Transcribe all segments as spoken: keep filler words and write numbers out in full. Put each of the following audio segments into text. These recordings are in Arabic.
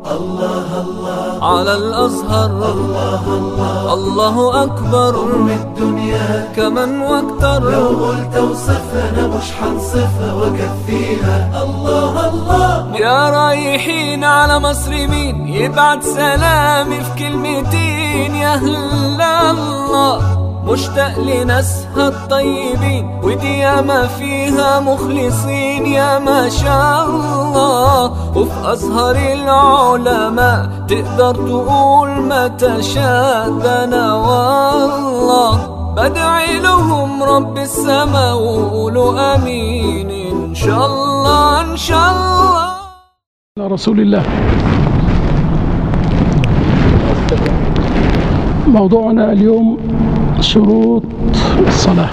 الله الله على الأزهر، الله الله الله أكبر أم الدنيا كمن واكتر. لو قلت وصفها أنا مش حنصفها وكفيها. الله الله يا رايحين على مصر مين يبعت سلامي في كلمتين؟ يا هلا الله مشتاق لناسها الطيبين، ودي ياما فيها مخلصين يا ما شاء الله. وفي أزهر العلماء تقدر تقول ما تشاء. ده أنا والله بدعي لهم رب السماء وقولوا آمين إن شاء الله إن شاء الله. رسول الله. موضوعنا اليوم شروط الصلاة.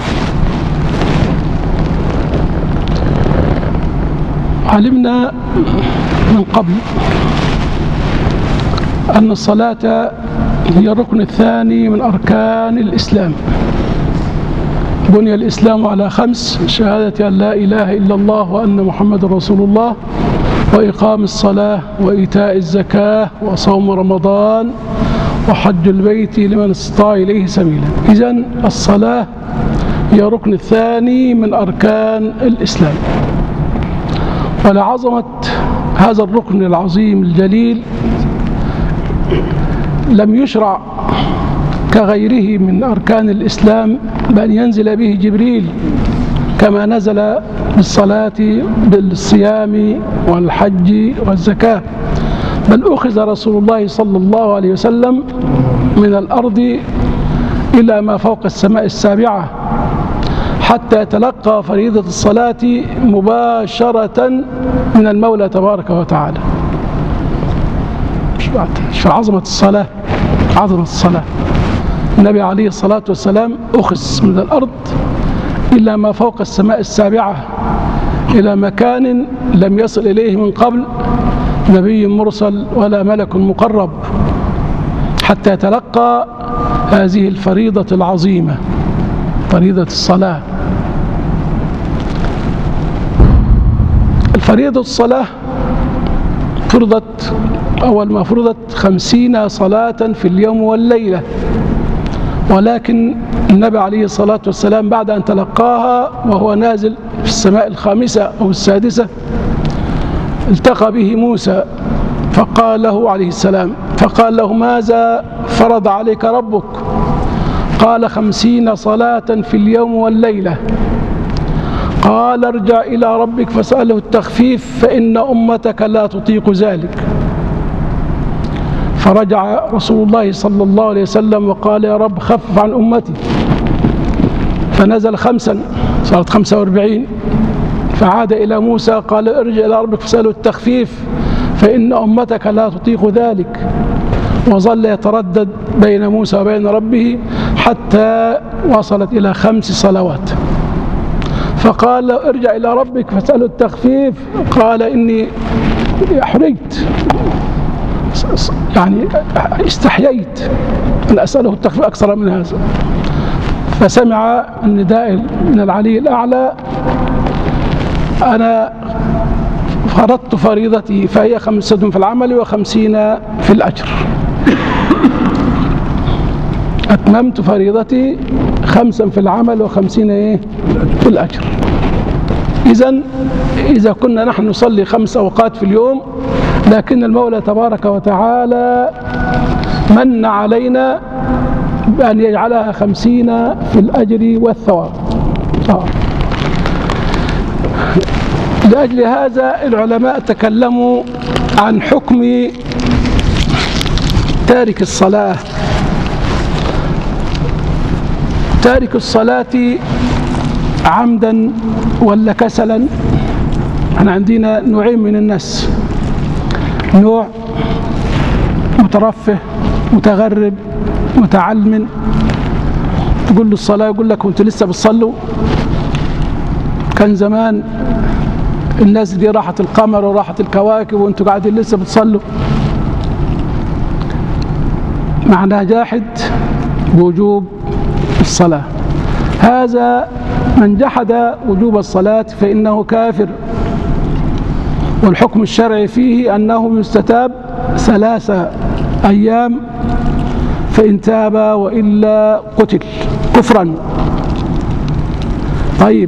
علمنا من قبل أن الصلاة هي الركن الثاني من أركان الإسلام. بني الإسلام على خمس: شهادة أن لا إله إلا الله وأن محمد رسول الله، وإقام الصلاة، وإيتاء الزكاة، وصوم رمضان، وحج البيت لمن استطاع إليه سبيلا. إذن الصلاة هي الركن الثاني من أركان الإسلام. ولعظمة هذا الركن العظيم الجليل لم يشرع كغيره من أركان الإسلام بأن ينزل به جبريل كما نزل بالصلاة بالصيام والحج والزكاة، بل أخذ رسول الله صلى الله عليه وسلم من الأرض إلى ما فوق السماء السابعة حتى يتلقى فريضة الصلاة مباشرة من المولى تبارك وتعالى. شو عظمة الصلاة؟ عظمة الصلاة. النبي عليه الصلاة والسلام أخذ من الأرض إلى ما فوق السماء السابعة، إلى مكان لم يصل إليه من قبل نبي مرسل ولا ملك مقرب، حتى يتلقى هذه الفريضة العظيمة، فريضة الصلاة. الفريضة الصلاة فرضت أول ما فرضت خمسين صلاة في اليوم والليلة، ولكن النبي عليه الصلاة والسلام بعد أن تلقاها وهو نازل في السماء الخامسة أو السادسة التقى به موسى فقال له عليه السلام فقال له: ماذا فرض عليك ربك؟ قال: خمسين صلاة في اليوم والليلة. قال: ارجع إلى ربك فاسأله التخفيف فإن أمتك لا تطيق ذلك. فرجع رسول الله صلى الله عليه وسلم وقال: يا رب خفف عن أمتي. فنزل خمسا، صارت خمسة واربعين. فعاد إلى موسى قال: ارجع إلى ربك فاسأله التخفيف فإن أمتك لا تطيق ذلك. وظل يتردد بين موسى وبين ربه حتى وصلت إلى خمس صلوات. فقال له: ارجع إلى ربك فاسأله التخفيف. قال: إني أحرجت، يعني استحييت أن أسأله التخفيف أكثر من هذا. فسمع النداء من العلي الأعلى: أنا فرضت فريضتي فهي خمسة في العمل وخمسين في الأجر. أتممت فريضتي خمسا في العمل وخمسين إيه في الأجر. إذن إذا كنا نحن نصلي خمس أوقات في اليوم، لكن المولى تبارك وتعالى من علينا بأن يجعلها خمسين في الأجر والثواب. آه. لأجل هذا العلماء تكلموا عن حكم تارك الصلاة. تارك الصلاة عمدا ولا كسلا. احنا عندنا نوعين من الناس: نوع مترفه متغرب متعلم، تقول له الصلاة يقول لك: وانتوا لسه بتصلوا؟ كان زمان الناس دي راحت القمر وراحت الكواكب وانتوا قاعدين لسه بتصلوا. معناه جاحد بوجوب الصلاة. هذا من جحد وجوب الصلاة فإنه كافر. والحكم الشرعي فيه أنه يستتاب ثلاثة أيام فإن تاب وإلا قتل كفرا. طيب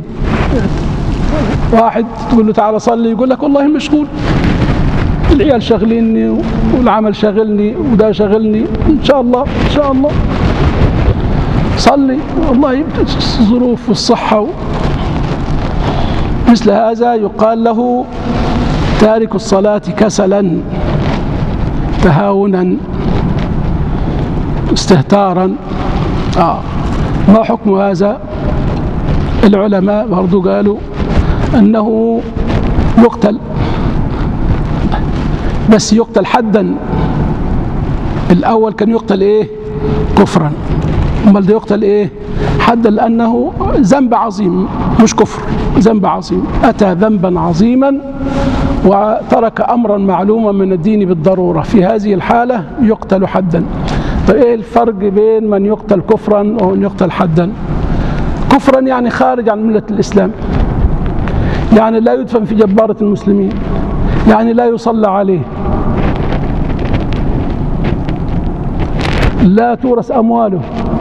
واحد تقول له تعالى صلي يقول لك والله مشغول، العيال شغليني والعمل شغلني وده شغلني، إن شاء الله إن شاء الله صلي، والله الظروف والصحة. مثل هذا يقال له تارك الصلاة كسلا تهاونا استهتارا. آه. ما حكم هذا؟ العلماء برضو قالوا أنه يقتل، بس يقتل حدا. الأول كان يقتل إيه؟ كفرا، امال ده يقتل إيه؟ حدا، لأنه ذنب عظيم مش كفر، ذنب عظيم، أتى ذنبا عظيما وترك أمرا معلوما من الدين بالضرورة، في هذه الحالة يقتل حدا. طيب إيه الفرق بين من يقتل كفرا ومن يقتل حدا؟ كفرا يعني خارج عن ملة الإسلام، يعني لا يدفن في جبارة المسلمين، يعني لا يصلى عليه، لا تورث أمواله.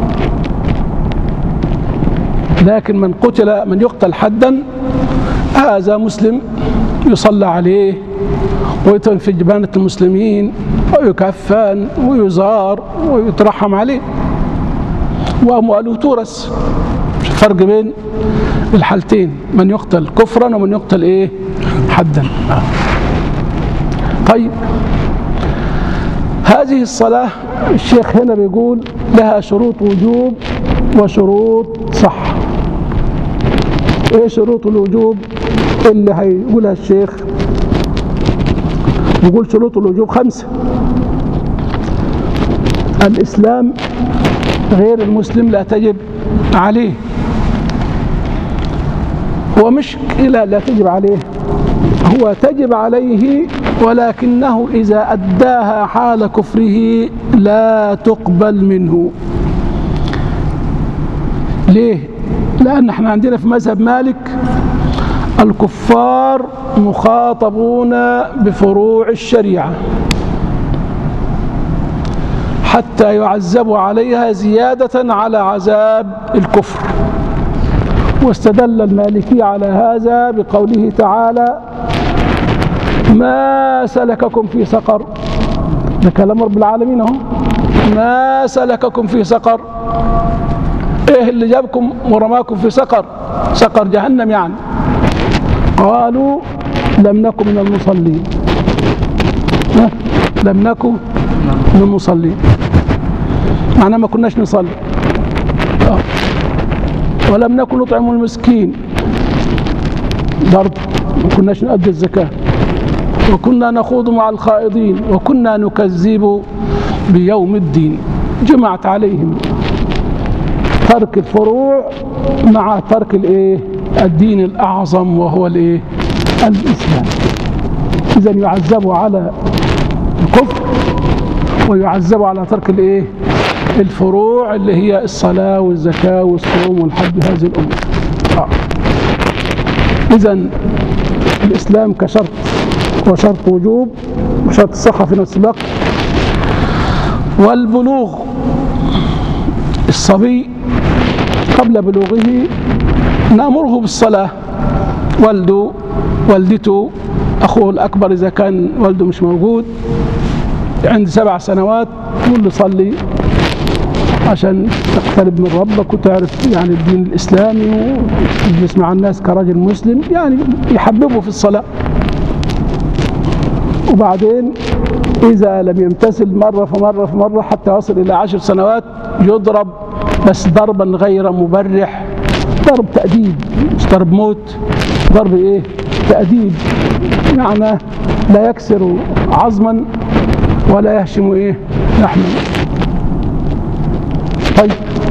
لكن من قتل من يقتل حدا هذا مسلم يصلى عليه ويدفن في جبانة المسلمين ويكفن ويزار ويترحم عليه وأمواله تورث. فرق بين الحالتين، من يقتل كفرا ومن يقتل ايه؟ حدا. طيب هذه الصلاة الشيخ هنا بيقول لها شروط وجوب وشروط صحة. ايه شروط الوجوب اللي هيقولها الشيخ؟ بيقول شروط الوجوب خمسة. الإسلام غير المسلم لا تجب عليه، هو مش إلى لا تجب عليه، هو تجب عليه ولكنه إذا أداها حال كفره لا تقبل منه. ليه؟ لأن احنا عندنا في مذهب مالك الكفار مخاطبون بفروع الشريعة حتى يعذبوا عليها زيادة على عذاب الكفر. واستدل المالكي على هذا بقوله تعالى ما سلككم في سقر، ده كلام رب العالمين اهو، ما سلككم في سقر، ايه اللي جابكم ورماكم في سقر؟ سقر جهنم يعني. قالوا لم نكن من المصلين، لم نكن من المصلين معناه ما كناش نصلي، ولم نكن نطعم المسكين برضه ما كناش نؤدي الزكاة، وكنا نخوض مع الخائضين وكنا نكذب بيوم الدين. جمعت عليهم ترك الفروع مع ترك الايه؟ الدين الأعظم وهو الايه؟ الإسلام. إذا يعذبوا على الكفر ويعذبوا على ترك الايه؟ الفروع اللي هي الصلاة والزكاة والصوم والحج، هذه الأمور. آه. إذا الإسلام كشرط وشرط وجوب وشرط الصحة في نفس الوقت. والبلوغ، الصبي قبل بلوغه نأمره بالصلاة، والده والدته أخوه الأكبر إذا كان والده مش موجود عند سبع سنوات تقول له صلي عشان تقترب من ربك وتعرف يعني الدين الإسلامي وتجلس مع الناس كرجل مسلم، يعني يحببه في الصلاة. وبعدين إذا لم يمتثل مرة فمرة فمرة حتى يصل إلى عشر سنوات يضرب، بس ضربا غير مبرح، ضرب تأديب مش ضرب موت، ضرب إيه؟ تأديب، معناه لا يكسر عظما ولا يهشم إيه؟ لحما. طيب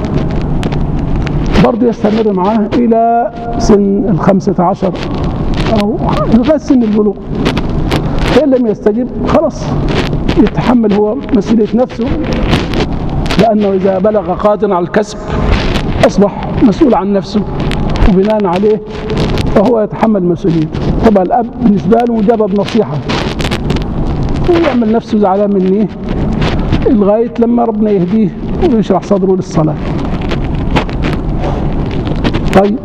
برضه يستمر معاه إلى سن الخمسة عشر أو لغاية سن البلوغ. فإن لم يستجب خلاص يتحمل هو مسؤولية نفسه، لأنه إذا بلغ قادرا على الكسب أصبح مسؤول عن نفسه وبناء عليه فهو يتحمل مسؤوليته. طبعا الأب بالنسبة له مجرد نصيحة ويعمل نفسه زعلان مني لغاية لما ربنا يهديه ويشرح صدره للصلاة. طيب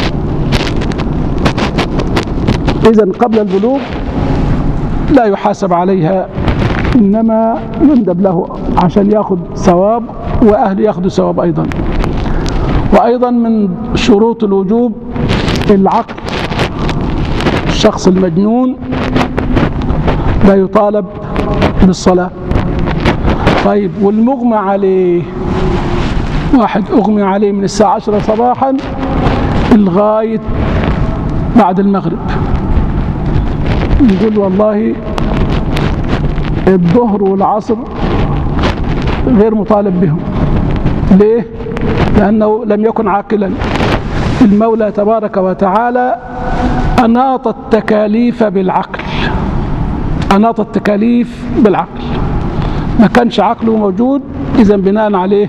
إذن قبل البلوغ لا يحاسب عليها، إنما يندب له عشان يأخذ ثواب وأهله يأخذوا ثواب أيضا. وأيضا من شروط الوجوب العقل. الشخص المجنون لا يطالب بالصلاة. طيب والمغمى عليه، واحد أغمي عليه من الساعة عشرة صباحا لغاية بعد المغرب، نقول والله الظهر والعصر غير مطالب بهم. ليه؟ لأنه لم يكن عاقلا. المولى تبارك وتعالى أناط التكاليف بالعقل، أناط التكاليف بالعقل، ما كانش عقله موجود، إذن بناء عليه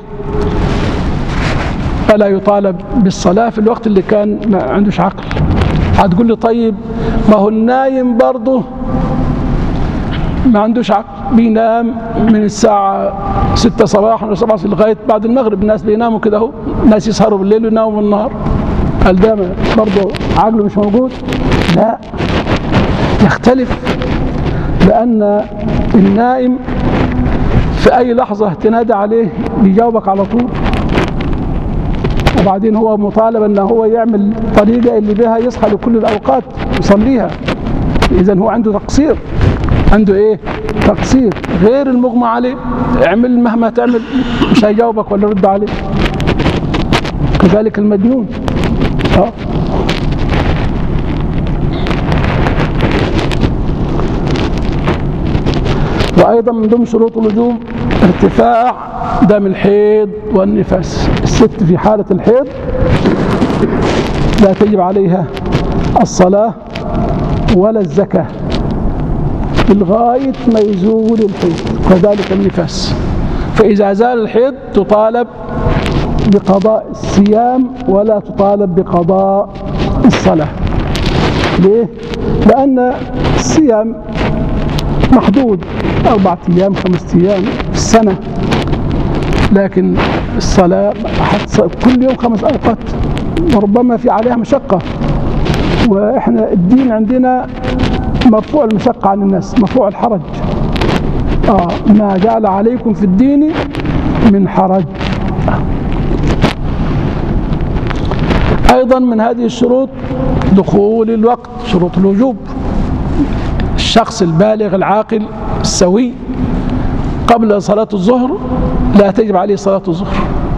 فلا يطالب بالصلاة في الوقت اللي كان ما عندوش عقل. هتقول لي طيب ما هو النايم برضه ما عندوش عقل، بينام من الساعة ستة صباحا أو سبعة لغاية بعد المغرب، الناس بيناموا كده اهو، الناس يسهروا بالليل ويناموا بالنهار، هل ده برضه عقله مش موجود؟ لا، يختلف، لأن النائم في أي لحظة تنادى عليه بيجاوبك على طول، وبعدين هو مطالب أنه هو يعمل طريقة اللي بها يصحى لكل الأوقات يصليها. إذن هو عنده تقصير، عنده إيه؟ تقصير. غير المغمى عليه، اعمل مهما تعمل مش هيجاوبك ولا يرد عليه. كذلك المجنون. أه؟ وأيضا من ضمن شروط الوجوب ارتفاع دم الحيض والنفاس. الست في حالة الحيض لا تجب عليها الصلاة ولا الزكاة لغاية ما يزول الحيض، كذلك النفاس. فإذا زال الحيض تطالب بقضاء الصيام ولا تطالب بقضاء الصلاة. ليه؟ لأن الصيام محدود، أربعة أيام خمسة أيام في السنة، لكن الصلاة كل يوم خمس أوقات، وربما في عليها مشقة، وإحنا الدين عندنا مرفوع المشقة عن الناس، مرفوع الحرج. آه ما جعل عليكم في الدين من حرج. أيضا من هذه الشروط دخول الوقت، شروط الوجوب. الشخص البالغ العاقل السوي قبل صلاة الظهر لا تجب عليه صلاة الظهر،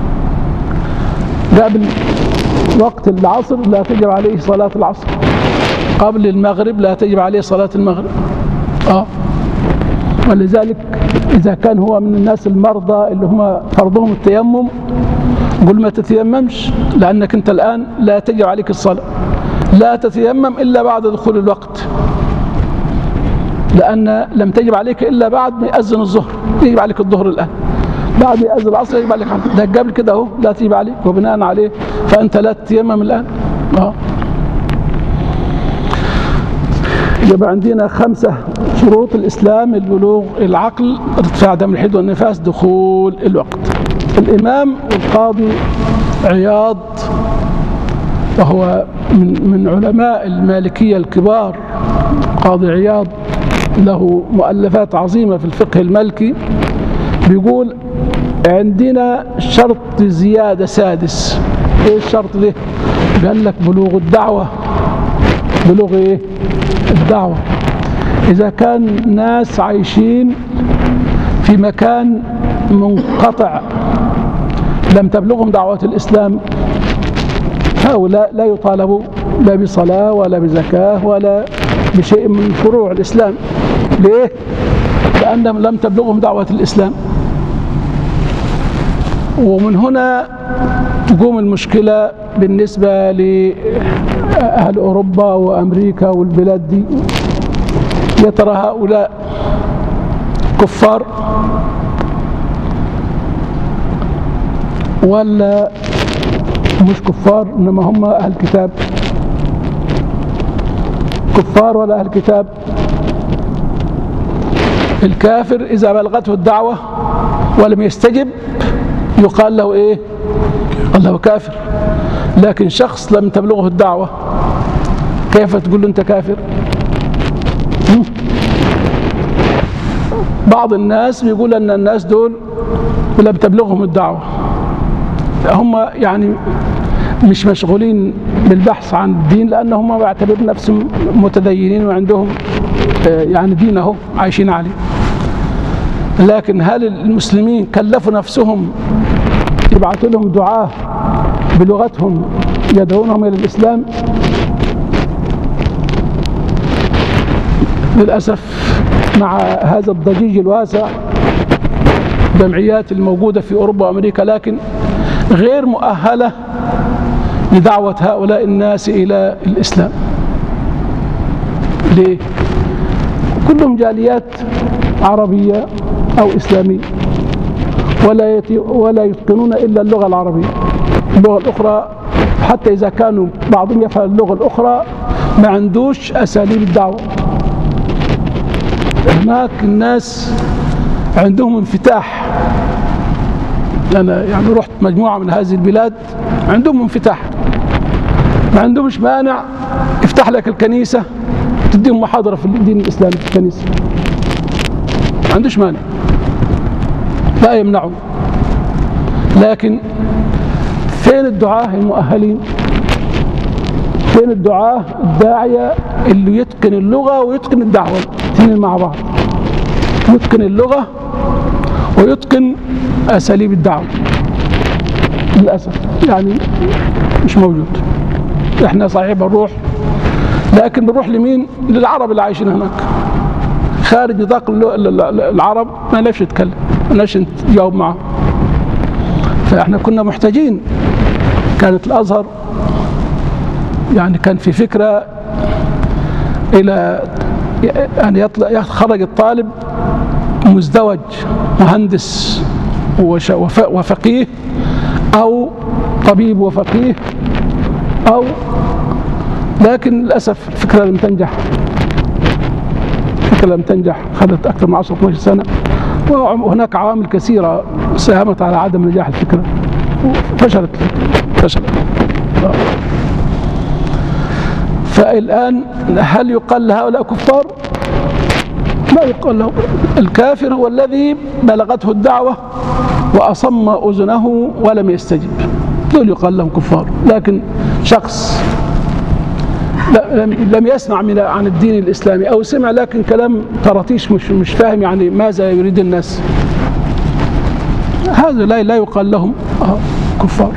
قبل وقت العصر لا تجب عليه صلاة العصر، قبل المغرب لا تجب عليه صلاة المغرب. آه. ولذلك إذا كان هو من الناس المرضى اللي هم فرضهم التيمم، قل ما تتيممش، لأنك أنت الآن لا تجب عليك الصلاة، لا تتيمم إلا بعد دخول الوقت، لأن لم تجب عليك إلا بعد ما يأذن الظهر، يجب عليك الظهر الآن، بعد ما يأذن العصر يجب عليك، ده قبل كده أهو لا تجب عليك، وبناء عليه فأنت لا تتيمم الآن. آه. يبقى عندنا خمسة شروط الإسلام: البلوغ، العقل، ارتفاع دم الحيض والنفاس، دخول الوقت. الإمام القاضي عياض، وهو من من علماء المالكية الكبار، قاضي عياض له مؤلفات عظيمة في الفقه المالكي، بيقول عندنا شرط زيادة سادس. ايه الشرط ده؟ قال لك بلوغ الدعوة. بلوغ ايه؟ الدعوة. إذا كان ناس عايشين في مكان منقطع لم تبلغهم دعوة الإسلام، هؤلاء لا يطالبوا لا بصلاة ولا بزكاة ولا بشيء من فروع الإسلام. ليه؟ لأنهم لم تبلغهم دعوة الإسلام. ومن هنا تقوم المشكلة بالنسبة لأهل أوروبا وأمريكا والبلاد دي. يا ترى هؤلاء كفار ولا مش كفار إنما هم أهل كتاب. كفار ولا أهل كتاب؟ الكافر إذا بلغته الدعوة ولم يستجب يقال له إيه؟ يقال له كافر. لكن شخص لم تبلغه الدعوة كيف تقول له أنت كافر؟ بعض الناس بيقول أن الناس دول لم تبلغهم الدعوة، هم يعني مش مشغولين بالبحث عن الدين لأنهم بيعتبرون نفسهم متدينين وعندهم يعني دينهم عايشين عليه. لكن هل المسلمين كلفوا نفسهم يبعثوا لهم دعاة بلغتهم يدعونهم إلى الإسلام؟ للأسف مع هذا الضجيج الواسع الجمعيات الموجودة في أوروبا وأمريكا لكن غير مؤهلة لدعوة هؤلاء الناس إلى الإسلام. ليه؟ كلهم جاليات عربية أو إسلامية ولا ولا يتقنون إلا اللغة العربية. اللغة الأخرى حتى إذا كانوا بعضهم يفهم اللغة الأخرى ما عندوش أساليب الدعوة. هناك الناس عندهم انفتاح. أنا يعني رحت مجموعة من هذه البلاد عندهم انفتاح، ما عندهمش مانع يفتح لك الكنيسة تديهم محاضرة في الدين الإسلامي في الكنيسة، ما عندوش مانع، لا يمنعهم. لكن فين الدعاة المؤهلين؟ فين الدعاة الداعية اللي يتقن اللغة ويتقن الدعوة الاثنين مع بعض، يتقن اللغة ويتقن أساليب الدعوة؟ للأسف يعني مش موجود. احنا صحيح بنروح لكن بنروح لمين؟ للعرب اللي عايشين هناك. خارج نطاق العرب ما نعرفش نتكلم، ما نعرفش نجاوب معهم. فاحنا كنا محتاجين. كانت الأزهر يعني كان في فكرة إلى يعني يطلع يخرج الطالب مزدوج مهندس وفقيه أو طبيب وفقيه أو، لكن للأسف الفكرة لم تنجح. الفكرة لم تنجح، خدت أكثر من عشرة اثني عشر سنة، وهناك عوامل كثيرة ساهمت على عدم نجاح الفكرة. فشلت فشلت فالآن هل يقال لهؤلاء كفار؟ ما يقال له. الكافر هو الذي بلغته الدعوة وأصم أذنه ولم يستجب، دول يقال لهم كفار. لكن شخص لم يسمع من عن الدين الإسلامي أو سمع لكن كلام طراطيش مش مش فاهم يعني ماذا يريد الناس، هذا لا لا يقال لهم كفار.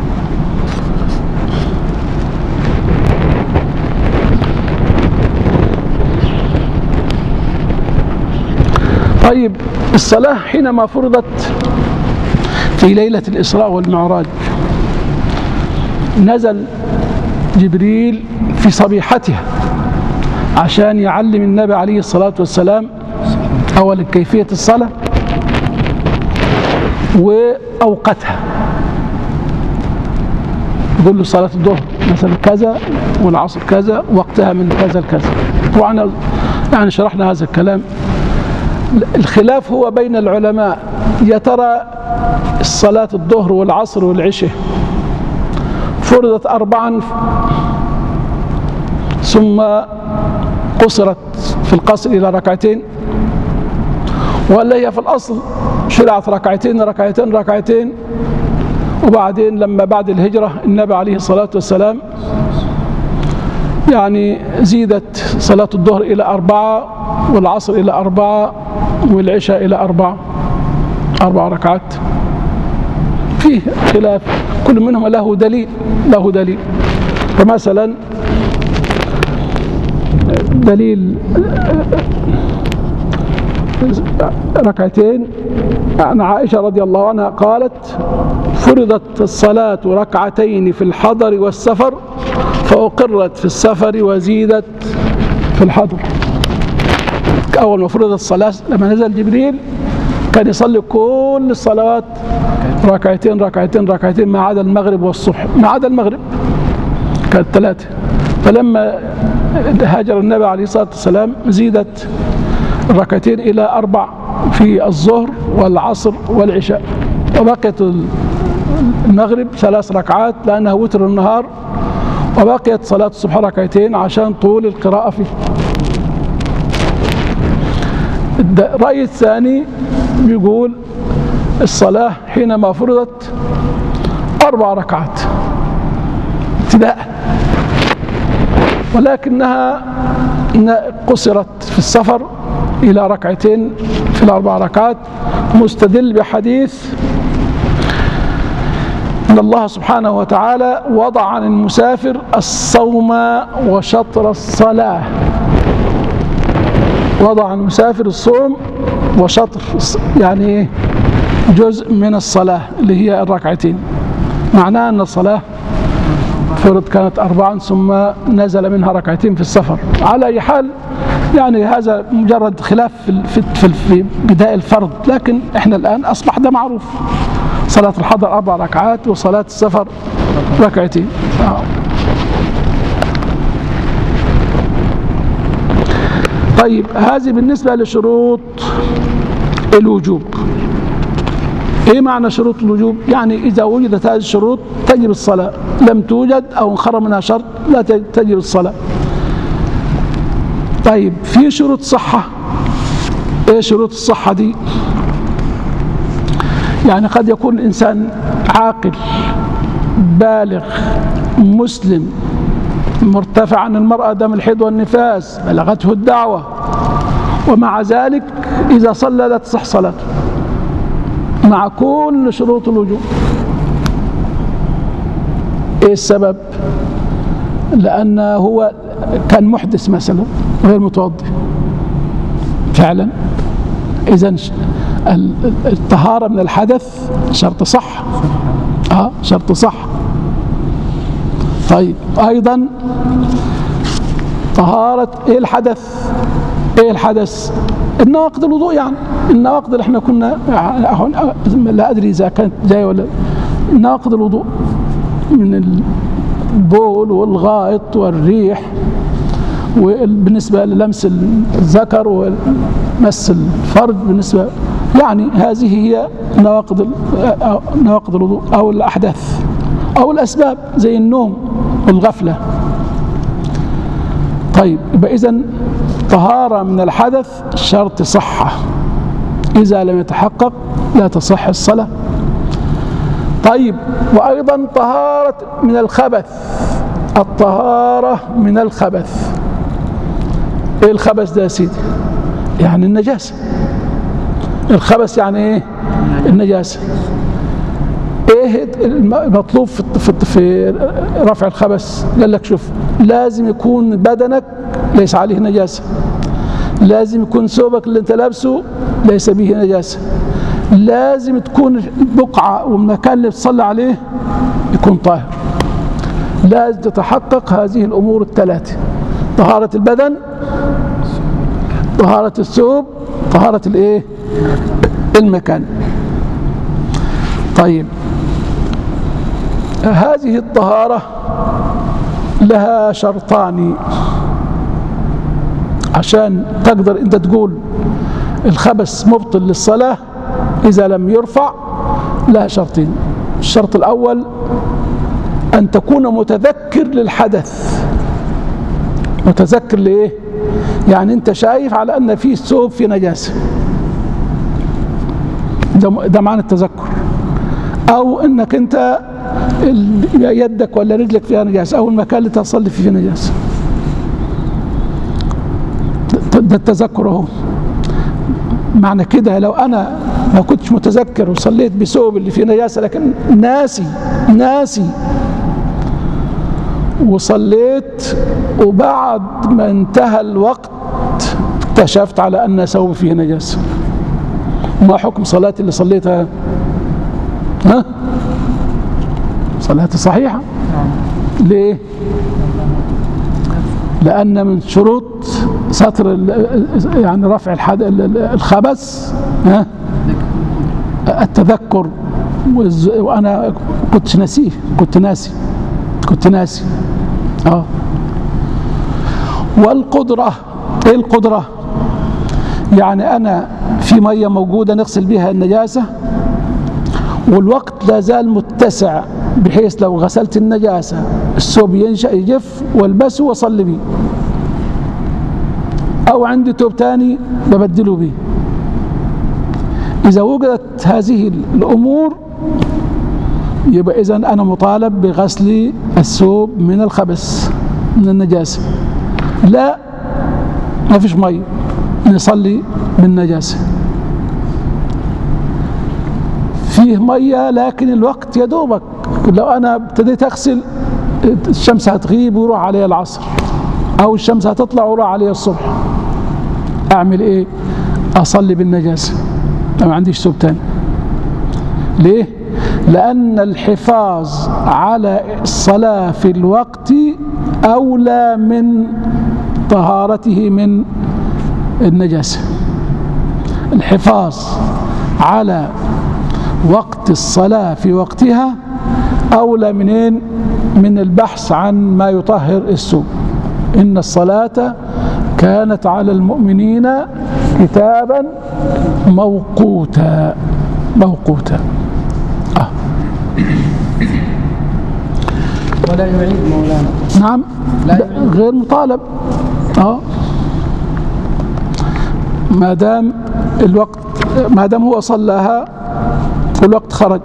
طيب الصلاة حينما فرضت في ليلة الإسراء والمعراج نزل جبريل في صبيحتها عشان يعلم النبي عليه الصلاة والسلام أولا كيفية الصلاة وأوقاتها. يقول له صلاة الظهر مثلا كذا والعصر كذا وقتها من كذا لكذا. طبعا يعني شرحنا هذا الكلام. الخلاف هو بين العلماء، يا ترى الصلاة الظهر والعصر والعشاء فرضت أربعا ثم قصرت في القصر إلى ركعتين، ولا هي في الأصل شرعت ركعتين ركعتين ركعتين وبعدين لما بعد الهجرة النبي عليه الصلاة والسلام يعني زيدت صلاة الظهر إلى أربعة والعصر إلى أربعة والعشاء إلى أربعة أربع ركعات. فيه خلاف، كل منهم له دليل له دليل. فمثلا دليل ركعتين عن عائشة رضي الله عنها قالت: فرضت الصلاة ركعتين في الحضر والسفر فأقرت في السفر وزيدت في الحضر. أول ما فرضت الصلاة لما نزل جبريل كان يصلي كل الصلوات ركعتين ركعتين ركعتين ما عدا المغرب والصبح، ما عدا المغرب كانت ثلاثة. فلما هاجر النبي عليه الصلاة والسلام زيدت الركعتين إلى أربع في الظهر والعصر والعشاء، وبقيت المغرب ثلاث ركعات لأنها وتر النهار، وبقيت صلاة الصبح ركعتين عشان طول القراءة فيه. الرأي الثاني بيقول الصلاة حينما فرضت أربع ركعات ابتداء، ولكنها قصرت في السفر إلى ركعتين في الأربع ركعات، مستدل بحديث أن الله سبحانه وتعالى وضع عن المسافر الصوم وشطر الصلاة، وضع عن المسافر الصوم وشطر يعني جزء من الصلاة اللي هي الركعتين، معناه أن الصلاة فرض كانت أربعا ثم نزل منها ركعتين في السفر. على أي حال يعني هذا مجرد خلاف في, في, في بداية الفرض، لكن احنا الآن أصبح ده معروف، صلاة الحضر أربع ركعات وصلاة السفر ركعتين. آه. طيب هذه بالنسبة لشروط الوجوب. ايه معنى شروط الوجوب؟ يعني إذا وجدت هذه الشروط تجب الصلاة، لم توجد أو انخرم منها شرط لا تجب الصلاة. طيب في شروط صحة. ايه شروط الصحة دي؟ يعني قد يكون الإنسان عاقل بالغ مسلم مرتفع عن المرأة دم الحيض والنفاس بلغته الدعوة، ومع ذلك إذا صلى لا تصح صلاته مع كل شروط الوجوب. ايه السبب؟ لأن هو كان محدث مثلا غير متوضئ فعلا، إذن الطهارة من الحدث شرط صح. اه شرط صح. طيب أيضا طهارة ايه الحدث؟ ايه الحدث؟ النواقض الوضوء، يعني النواقض اللي احنا كنا لا أدري إذا كانت جاية ولا، نواقض الوضوء من البول والغائط والريح، وبالنسبة للمس الذكر ومس الفرج، بالنسبة يعني هذه هي نواقض نواقض الوضوء أو الأحداث أو الأسباب زي النوم والغفلة. طيب يبقى إذن طهارة من الحدث شرط صحة، إذا لم يتحقق لا تصح الصلاة. طيب وأيضا طهارة من الخبث، الطهارة من الخبث. إيه الخبث ده يا سيدي؟ يعني النجاسة. الخبث يعني إيه؟ النجاسة. إيه المطلوب في في رفع الخبث؟ قال لك شوف، لازم يكون بدنك ليس عليه نجاسة، لازم يكون ثوبك اللي أنت لابسه ليس به نجاسة، لازم تكون البقعة والمكان اللي بتصلي عليه يكون طاهر. لازم تتحقق هذه الأمور الثلاثة: طهارة البدن، طهارة الثوب، طهارة الايه؟ المكان. طيب هذه الطهارة لها شرطان عشان تقدر انت تقول الخبث مبطل للصلاة إذا لم يرفع. لها شرطين: الشرط الأول أن تكون متذكر للحدث. متذكر لإيه؟ يعني أنت شايف على أن في ثوب في نجاسة، ده, ده معنى التذكر. أو أنك أنت يدك ولا رجلك فيها نجاسة، أو المكان اللي تصلي فيه نجاسة، ده التذكر أهو. معنى كده لو أنا ما كنتش متذكر وصليت بثوب اللي فيه نجاسة لكن ناسي ناسي وصليت، وبعد ما انتهى الوقت اكتشفت على أن ثوب فيه نجاسة، ما حكم صلاتي اللي صليتها؟ ها؟ صلاتي صحيحة. ليه؟ لأن من شروط ستر يعني رفع الخبث ها التذكر وأنا كنت ناسيه كنت ناسي كنت ناسي اه والقدرة، ايه القدرة؟ يعني أنا في مية موجودة نغسل بها النجاسة والوقت لا زال متسع بحيث لو غسلت النجاسة الثوب ينشأ يجف والبسه وأصلي بيه، أو عندي ثوب تاني ببدله بيه. إذا وجدت هذه الأمور يبقى إذن أنا مطالب بغسل الثوب من الخبث من النجاسة. لا ما فيش مية نصلي بالنجاسة، فيه مية لكن الوقت يا دوبك، لو أنا ابتديت أغسل الشمس هتغيب ويروح عليها العصر، أو الشمس هتطلع ويروح عليها الصبح، أعمل إيه؟ أصلي بالنجاسة، ما عنديش ثوب تاني. ليه؟ لأن الحفاظ على الصلاة في الوقت أولى من طهارته من النجاسة. الحفاظ على وقت الصلاة في وقتها أولى منين؟ من البحث عن ما يطهر الثوب. إن الصلاة كانت على المؤمنين كتابا موقوتا موقوتا. آه. ولا يعيد مولانا. نعم، لا غير مطالب. اه ما دام الوقت ما دام هو صلاها والوقت خرج.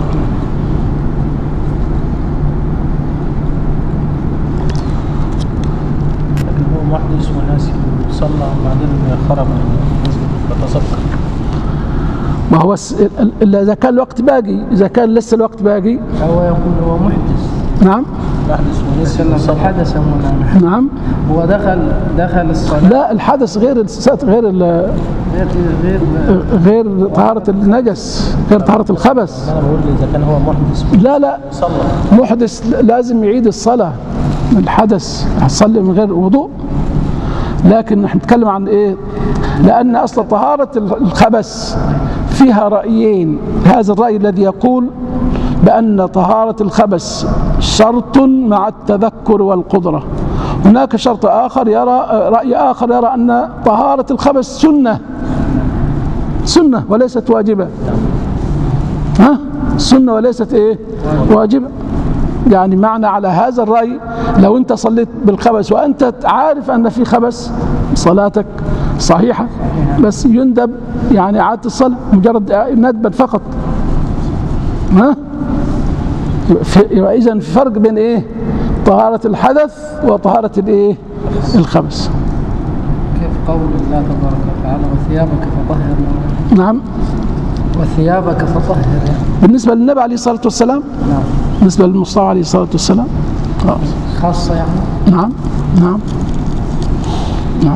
لكن هو محدث وناسي صلى وبعدين خرج من المسجد فتذكر. ما هو إذا كان الوقت باقي، إذا كان لسه الوقت باقي هو يقول هو محدث. نعم، محدث ونسي الحدث يا مولانا. نعم، هو دخل دخل الصلاة. لا الحدث غير غير غير غير غير طهارة النجس، غير طهارة الخبث. أنا بقول إذا كان هو محدث لا لا صلى محدث لازم يعيد الصلاة من الحدث، هتصلي من غير وضوء. لكن نحن نتكلم عن إيه؟ لأن أصل طهارة الخبث فيها رأيين. هذا الرأي الذي يقول بأن طهارة الخبث شرط مع التذكر والقدرة. هناك شرط آخر يرى رأي آخر يرى أن طهارة الخبث سنة سنة وليست واجبة. ها؟ سنة وليست إيه؟ واجبة. يعني معنى على هذا الرأي لو أنت صليت بالخبث وأنت عارف أن في خبث صلاتك صحيحة، بس يندب يعني إعادة الصلاة مجرد ندبا فقط. ها؟ يبقى إذن في فرق بين إيه؟ طهارة الحدث وطهارة الإيه؟ الخبث. كيف قول الله تبارك وتعالى وثيابك فطهر؟ نعم، وثيابك فطهر يعني. بالنسبة للنبي عليه الصلاة والسلام. نعم. بالنسبة للمصطفى عليه الصلاة والسلام خاصة يعني. نعم نعم نعم.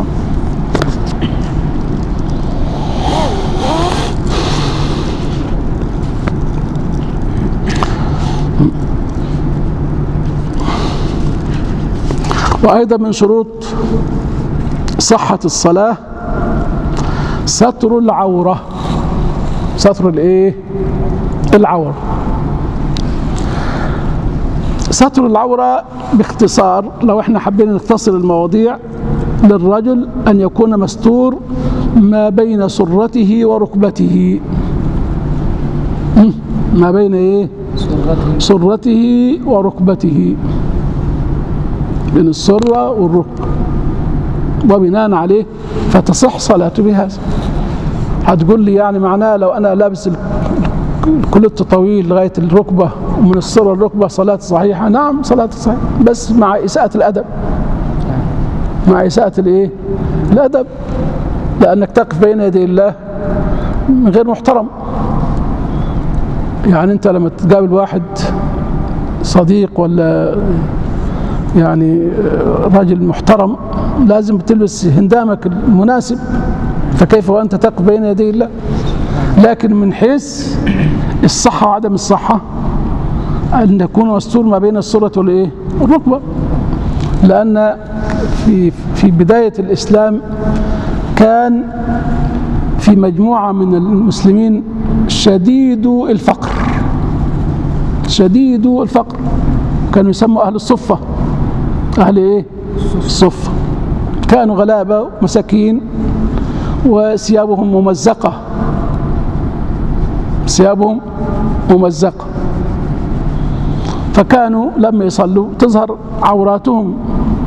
وأيضا من شروط صحة الصلاة ستر العورة. ستر الايه؟ العورة. ستر العورة باختصار لو احنا حابين نختصر المواضيع، للرجل أن يكون مستور ما بين سرته وركبته. ما بين ايه؟ سرته سرته وركبته، بين السرة والركبة، وبناء عليه فتصح صلاته بهذا. هتقول لي يعني معناه لو أنا لابس الكلوت طويل لغاية الركبة ومن السرة الركبة صلاة صحيحة؟ نعم صلاة صحيحة، بس مع إساءة الأدب. مع إساءة الإيه؟ الأدب، لأنك تقف بين يدي الله من غير محترم. يعني أنت لما تقابل واحد صديق ولا يعني راجل محترم لازم تلبس هندامك المناسب، فكيف وأنت تقف بين يدي الله؟ لكن من حيث الصحة وعدم الصحة أن يكون مستور ما بين السرة والإيه؟ الركبة. لأن في في بداية الإسلام كان في مجموعة من المسلمين شديد الفقر شديد الفقر، كانوا يسموا أهل الصفة، أهل إيه؟ الصفة. كانوا غلابة مساكين وثيابهم ممزقة، ثيابهم ممزقة، فكانوا لما يصلوا تظهر عوراتهم،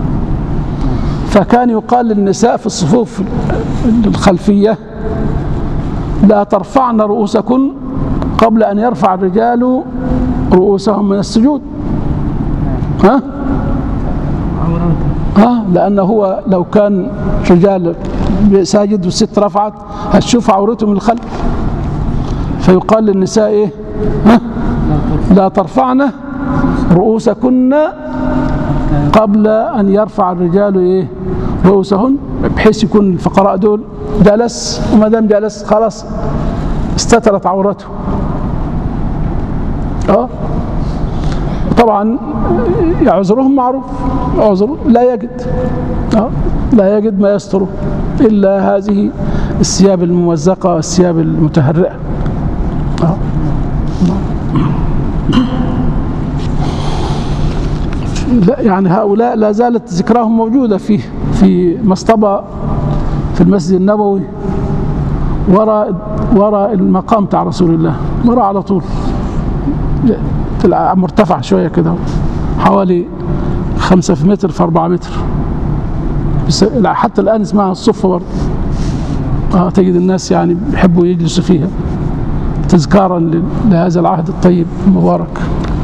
فكان يقال للنساء في الصفوف الخلفية لا ترفعن رؤوسكن قبل أن يرفع الرجال رؤوسهم من السجود. ها؟ ها؟ لأنه هو لو كان رجال ساجد والست رفعت هتشوف عورته من الخلف، فيقال للنساء إيه؟ ها؟ لا ترفعن رؤوسكن قبل أن يرفع الرجال إيه؟ رؤوسهن، بحيث يكون الفقراء دول جلس، وما دام جلس خلاص استترت عورته. اه طبعا عذرهم معروف، عذر لا يجد اه لا يجد ما يستره إلا هذه الثياب الممزقة، الثياب المتهرئة. اه لا يعني هؤلاء لا زالت ذكراهم موجودة فيه في مصطبة في المسجد النبوي، وراء وراء المقام بتاع رسول الله، وراء على طول، مرتفع شوية كده، حوالي خمسة في متر في أربعة متر، حتى الآن اسمها الصفة برضه. آه تجد الناس يعني بيحبوا يجلسوا فيها تذكارا لهذا العهد الطيب المبارك.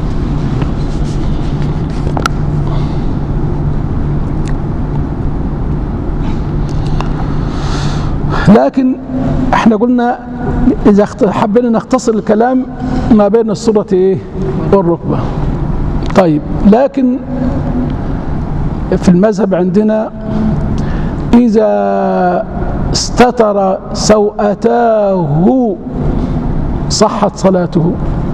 لكن احنا قلنا إذا حبينا نختصر الكلام ما بين السورة إيه والركبة. طيب لكن في المذهب عندنا إذا استتر سوءتاه صحت صلاته.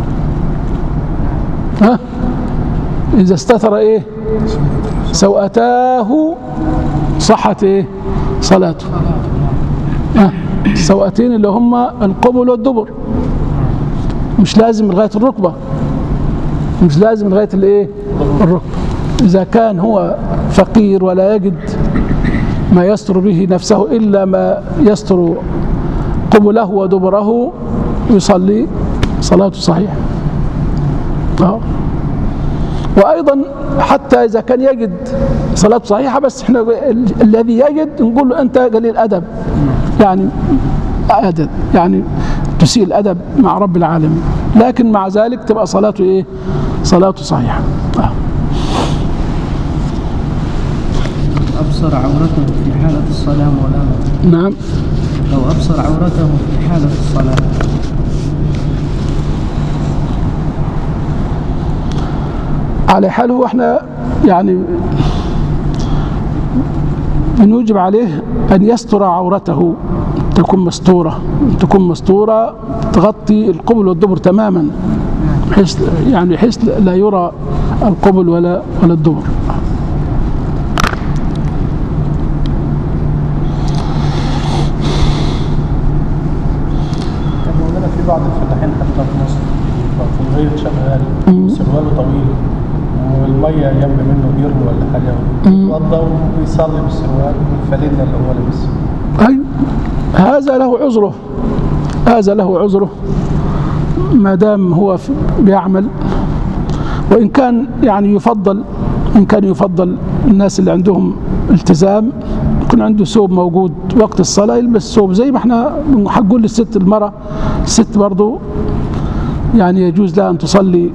ها؟ إذا استتر إيه سوءتاه صحت إيه صلاته. ها؟ السوءتين اللي هم القبل والدبر، مش لازم لغاية الركبة، مش لازم لغاية الإيه الركبة. إذا كان هو فقير ولا يجد ما يستر به نفسه إلا ما يستر قبله ودبره يصلي صلاته صحيحة. أه. وأيضا حتى إذا كان يجد صلاته صحيحة، بس احنا الذي يجد نقول له أنت قليل أدب، يعني أدب يعني تسيء الأدب مع رب العالمين، لكن مع ذلك تبقى صلاته إيه صلاته صحيحة. أه. أبصر عورته في حالة الصلاة ولا نعم. لو أبصر عورته في حالة الصلاة على حاله، احنا يعني بنوجب عليه أن يستر عورته، تكون مستورة، تكون مستورة تغطي القبل والدبر تماما، بحيث يعني بحيث لا يرى القبل ولا ولا الدبر. في بعض الفلاحين حتى في مصر في الغيط شغال سرواله طويل والميه جنب منه بير ولا حاجه، يتوضا ويصلي بالسروال والفانلة اللي هو لابسها. ايوه هذا له عذره، هذا له عذره ما دام هو بيعمل. وان كان يعني يفضل، ان كان يفضل الناس اللي عندهم التزام يكون عنده ثوب موجود وقت الصلاة يلبس ثوب، زي ما احنا هنقول للست المرأة، الست برضو يعني يجوز لها أن تصلي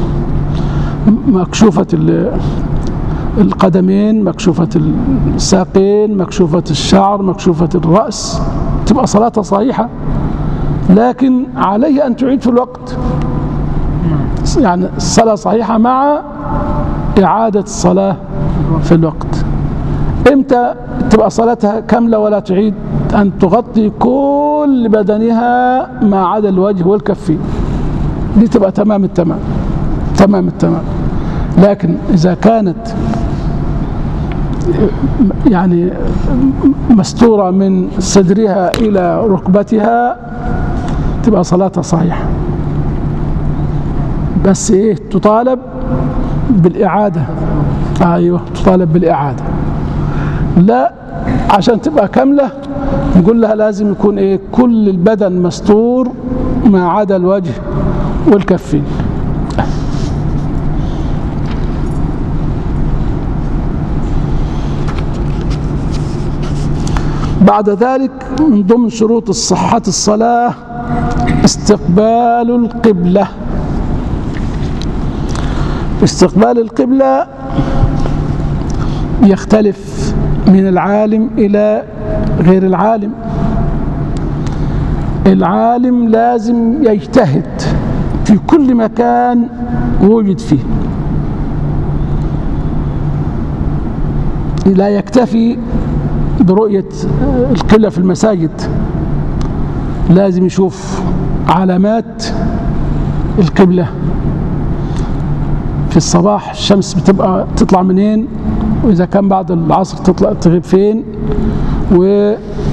مكشوفة القدمين، مكشوفة الساقين، مكشوفة الشعر، مكشوفة الرأس، تبقى صلاتها صحيحة، لكن عليه أن تعيد في الوقت، يعني الصلاة صحيحة مع إعادة الصلاة في الوقت. امتى تبقى صلاتها كاملة ولا تعيد؟ أن تغطي كل بدنها ما عدا الوجه والكفين، دي تبقى تمام التمام، تمام التمام. لكن إذا كانت يعني مستورة من صدرها إلى ركبتها تبقى صلاتها صحيحة. بس إيه تطالب بالإعادة. أيوه تطالب بالإعادة. لا عشان تبقى كاملة نقول لها لازم يكون إيه كل البدن مستور ما عدا الوجه والكفين. بعد ذلك من ضمن شروط صحة الصلاة استقبال القبلة. استقبال القبلة يختلف من العالم إلى غير العالم. العالم لازم يجتهد في كل مكان وجد فيه، لا يكتفي برؤية القبلة في المساجد، لازم يشوف علامات القبلة. في الصباح الشمس بتبقى تطلع منين، وإذا كان بعد العصر تطلع تغيب فين، و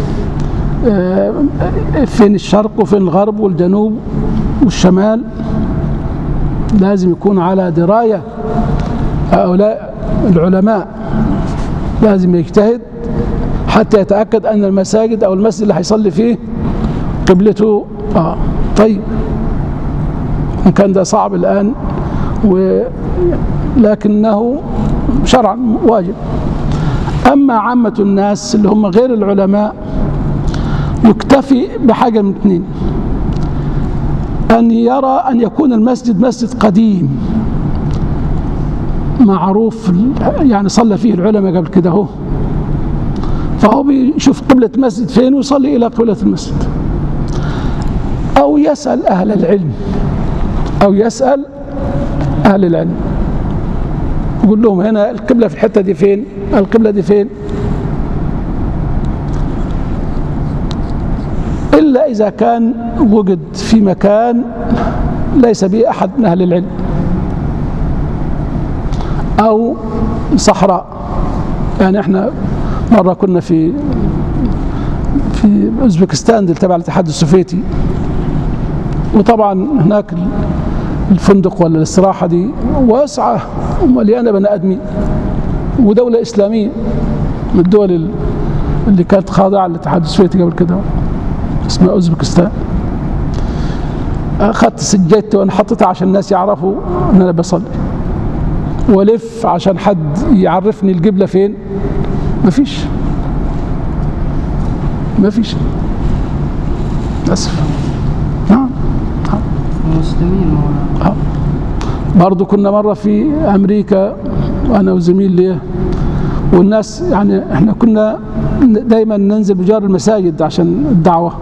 فين الشرق وفين الغرب والجنوب والشمال. لازم يكون على دراية هؤلاء العلماء، لازم يجتهد حتى يتأكد أن المساجد أو المسجد اللي هيصلي فيه قبلته. آه طيب إن كان ده صعب الآن ولكنه شرعا واجب. أما عامة الناس اللي هم غير العلماء يكتفي بحاجة من اثنين: أن يرى أن يكون المسجد مسجد قديم معروف، يعني صلى فيه العلماء قبل كده هو، فهو بيشوف قبلة المسجد فين ويصلي إلى قبلة المسجد، أو يسأل أهل العلم أو يسأل أهل العلم يقول لهم هنا القبلة في الحتة دي فين، القبلة دي فين. إلا إذا كان وجد في مكان ليس به أحد من أهل العلم أو صحراء. يعني احنا مرة كنا في في أوزبكستان دي تبع الاتحاد السوفيتي، وطبعا هناك الفندق ولا الاستراحة دي واسعة ومليانة بني آدمين، ودولة إسلامية من الدول اللي كانت خاضعة للاتحاد السوفيتي قبل كده اسمها أوزبكستان. أخذت سجادتي وأنا حطيتها عشان الناس يعرفوا أن أنا بصلي، ولف عشان حد يعرفني القبلة فين. مفيش مفيش أسف. نعم المسلمين آه. برضو كنا مرة في أمريكا وأنا وزميل لي، والناس يعني احنا كنا دايما ننزل بجار المساجد عشان الدعوة،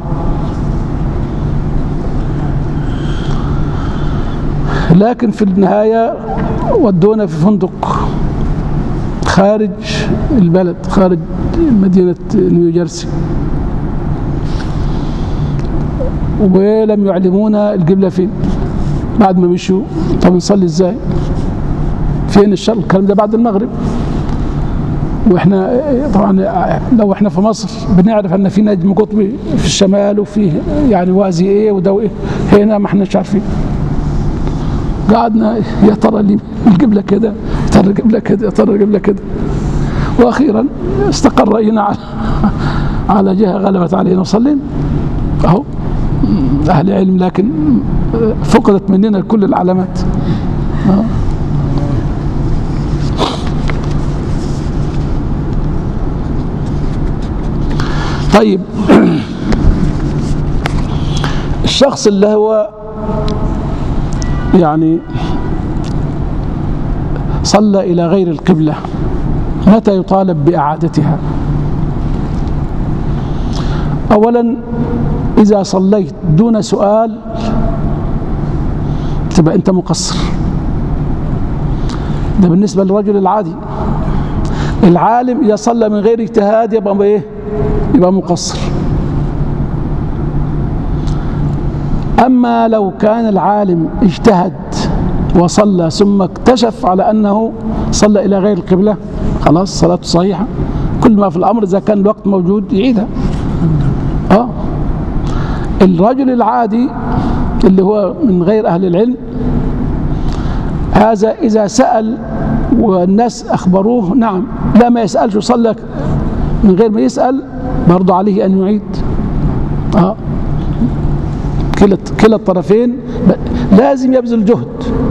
لكن في النهاية ودونا في فندق خارج البلد، خارج مدينة نيوجيرسي، ولم يعلمونا القبلة فين. بعد ما مشوا طب نصلي ازاي؟ فين الشرق؟ الكلام ده بعد المغرب، واحنا طبعا لو احنا في مصر بنعرف ان في نجم قطبي في الشمال وفي يعني وازي ايه وده ايه، هنا ما احناش عارفين. قعدنا يا ترى لي القبله كده، يا ترى القبله كده، يا ترى القبله كده، واخيرا استقر راينا على على جهه غلبت علينا وصلينا اهو اهل علم، لكن فقدت مننا كل العلامات. أه. طيب الشخص اللي هو يعني صلى إلى غير القبلة متى يطالب بإعادتها؟ أولا إذا صليت دون سؤال تبقى أنت مقصر، ده بالنسبة للرجل العادي. العالم إذا صلى من غير اجتهاد يبقى إيه؟ يبقى مقصر. أما لو كان العالم اجتهد وصلى ثم اكتشف على أنه صلى إلى غير القبلة خلاص صلاته صحيحة. كل ما في الأمر إذا كان الوقت موجود يعيدها. آه. الرجل العادي اللي هو من غير أهل العلم هذا إذا سأل والناس أخبروه نعم، لا ما يسألش وصلى من غير ما يسأل برضو عليه أن يعيد. آه. كلا كلا الطرفين لازم يبذل جهد،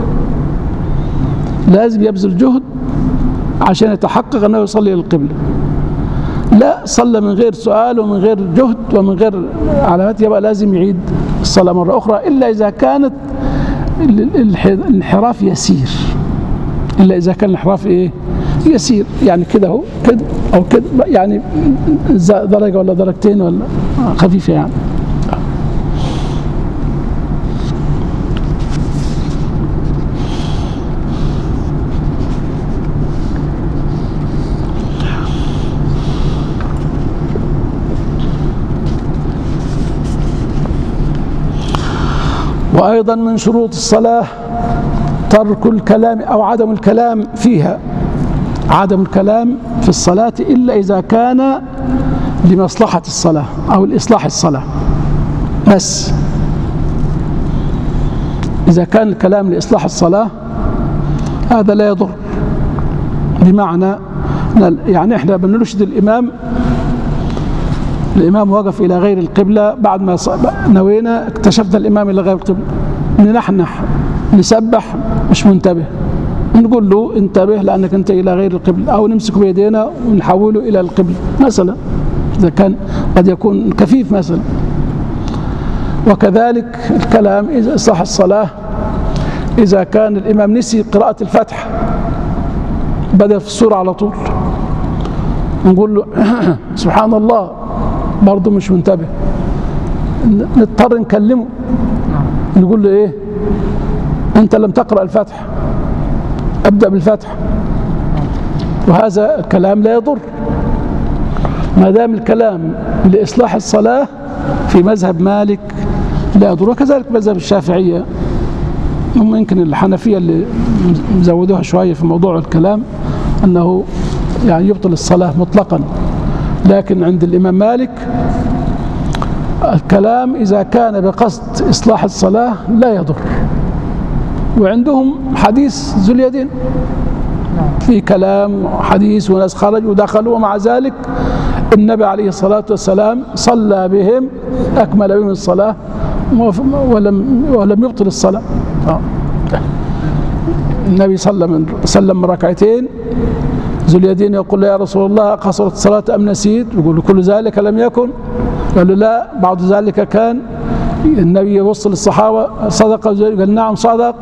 لازم يبذل جهد عشان يتحقق أنه يصلي للقبلة. لا صلى من غير سؤال ومن غير جهد ومن غير علامات، يبقى لازم يعيد الصلاة مرة أخرى، إلا إذا كانت الانحراف يسير، إلا إذا كان الانحراف إيه يسير، يعني كده أهو كده أو كده، يعني درجة ولا درجتين ولا خفيفة يعني. وأيضا من شروط الصلاة ترك الكلام أو عدم الكلام فيها، عدم الكلام في الصلاة إلا إذا كان لمصلحة الصلاة أو لإصلاح الصلاة بس. إذا كان الكلام لإصلاح الصلاة هذا لا يضر، بمعنى يعني إحنا بنرشد الإمام، الإمام وقف إلى غير القبلة، بعد ما نوينا اكتشفنا الإمام إلى غير القبلة، ننحنح نسبح مش منتبه، نقول له انتبه لأنك أنت إلى غير القبلة، أو نمسك بيدينا ونحوله إلى القبلة مثلا، إذا كان قد يكون كفيف مثلا. وكذلك الكلام إذا صح الصلاة، إذا كان الإمام نسي قراءة الفاتحة بدأ في السورة على طول، نقول له سبحان الله، برضه مش منتبه، نضطر نكلمه نقول له ايه انت لم تقرأ الفاتحة، ابدأ بالفاتحة. وهذا الكلام لا يضر ما دام الكلام لإصلاح الصلاة في مذهب مالك لا يضر. وكذلك مذهب الشافعية، هم يمكن الحنفية اللي مزودوها شوية في موضوع الكلام أنه يعني يبطل الصلاة مطلقا، لكن عند الإمام مالك الكلام إذا كان بقصد إصلاح الصلاة لا يضر. وعندهم حديث ذو اليدين في كلام حديث وناس خرجوا ودخلوا، ومع ذلك النبي عليه الصلاة والسلام صلى بهم أكمل بهم الصلاة ولم ولم يبطل الصلاة. النبي صلى سلم ركعتين، ذو اليدين يقول له يا رسول الله قصرت الصلاة أم نسيت؟ يقول له كل ذلك لم يكن. قال له لا، بعد ذلك كان. النبي يوصل الصحابة صدق؟ قال نعم صدق.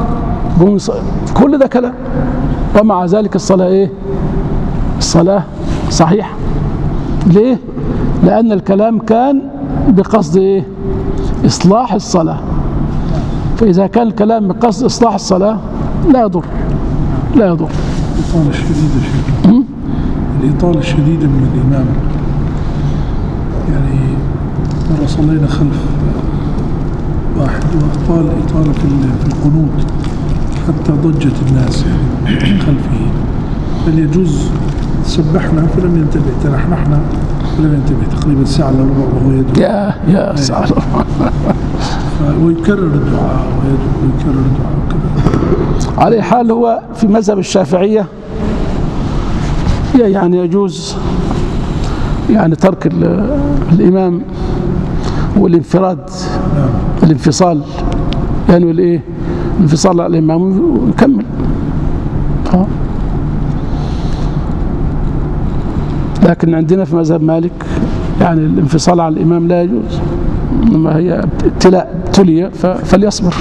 كل ده كلام، ومع ذلك الصلاة ايه؟ الصلاة صحيحة. ليه؟ لأن الكلام كان بقصد ايه؟ إصلاح الصلاة. فإذا كان الكلام بقصد إصلاح الصلاة لا يضر، لا يضر. الإطالة الشديدة شيء. الإطالة الشديدة من الإمام، يعني مرة صلينا خلف واحد وأطال إطالة في القنوت حتى ضجت الناس يعني خلفه، بل يجوز سبحنا فلم ينتبه، تنحنحنا فلم ينتبه، تقريبا ساعة إلا ربع وهو يدعو. يا يا ساعة ويكرر الدعاء ويكرر الدعاء وكذا. على حال هو في مذهب الشافعية يعني يجوز يعني ترك الإمام والانفراد، الانفصال يعني الايه؟ الانفصال على الإمام ونكمل. اه لكن عندنا في مذهب مالك يعني الانفصال على الإمام لا يجوز، إنما هي ابتلاء، ابتلي فليصبر.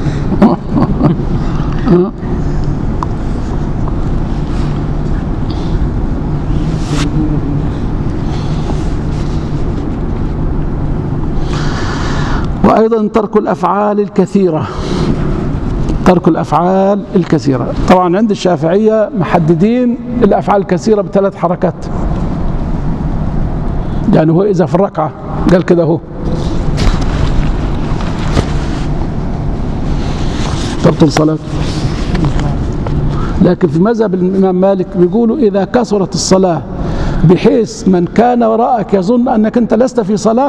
وأيضا ترك الأفعال الكثيرة، ترك الأفعال الكثيرة. طبعا عند الشافعية محددين الأفعال الكثيرة بثلاث حركات، يعني هو إذا في الركعة قال كده هو تبطل صلاته. لكن في مذهب الإمام مالك بيقولوا إذا كثرت الصلاة بحيث من كان وراءك يظن أنك أنت لست في صلاة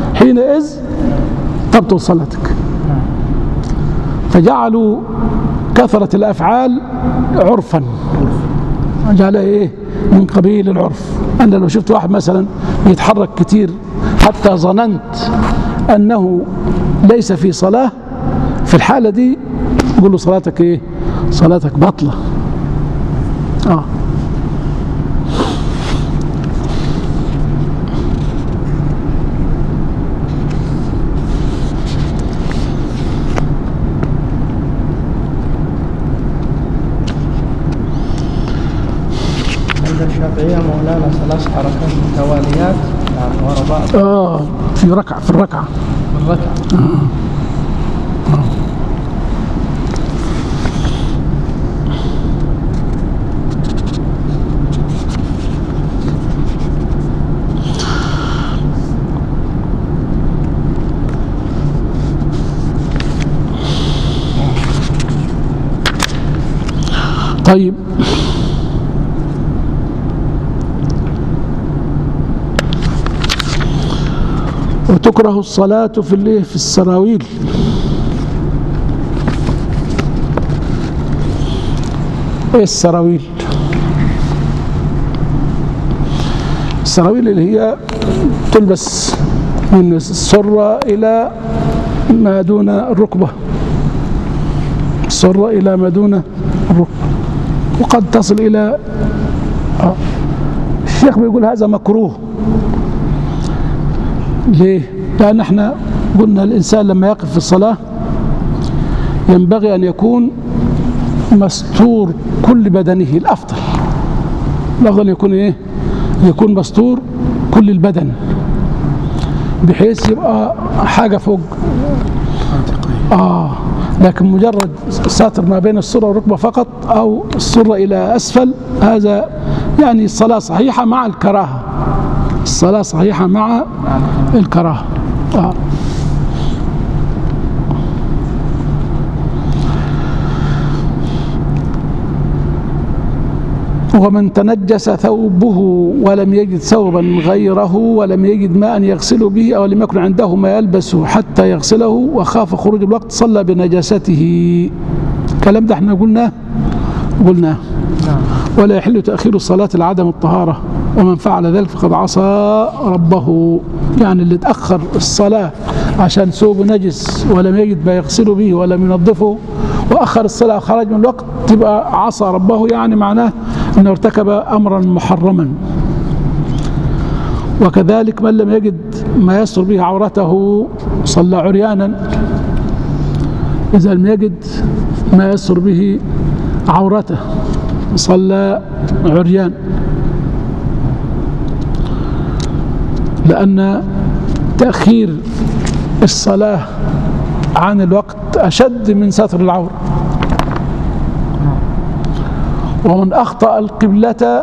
حينئذ تبطل صلاتك. فجعلوا كثرة الأفعال عرفا، جعلها إيه من قبيل العرف. أنا لو شفت واحد مثلا يتحرك كتير حتى ظننت أنه ليس في صلاة، في الحالة دي يقول له صلاتك إيه؟ صلاتك بطلة. آه الشافعية مولانا ثلاث حركات متواليات يعني ورا بعض. آه في ركعة في الركعة الركعة. آه. آه. طيب وتكره الصلاة في الايه في السراويل. ايه السراويل؟ السراويل اللي هي تلبس من السرة إلى ما دون الركبة، السرة إلى ما دون الركبة، وقد تصل إلى آه. الشيخ بيقول هذا مكروه. ليه؟ لأن احنا قلنا الإنسان لما يقف في الصلاة ينبغي أن يكون مستور كل بدنه، الأفضل الأفضل أن يكون إيه؟ يكون مستور كل البدن، بحيث يبقى حاجة فوق. آه لكن مجرد ساتر ما بين السرة والركبة فقط أو السرة إلى أسفل، هذا يعني الصلاة صحيحة مع الكراهة، الصلاة صحيحة مع الكراهة. آه. ومن تنجس ثوبه ولم يجد ثوبا غيره ولم يجد ماء يغسل به أو لم يكن عنده ما يلبسه حتى يغسله وخاف خروج الوقت صلى بنجاسته. الكلام ده احنا قلناه قلناه ولا يحل تأخير الصلاة لعدم الطهارة، ومن فعل ذلك فقد عصى ربه. يعني اللي تأخر الصلاة عشان ثوبه نجس ولم يجد ما يغسله به ولم ينظفه وأخر الصلاة وخرج من الوقت تبقى عصى ربه، يعني معناه أنه ارتكب أمرا محرما. وكذلك من لم يجد ما يستر به عورته صلى عريانا، إذا لم يجد ما يستر به عورته صلى عريان، لأن تأخير الصلاة عن الوقت أشد من ستر العورة. ومن أخطأ القبلة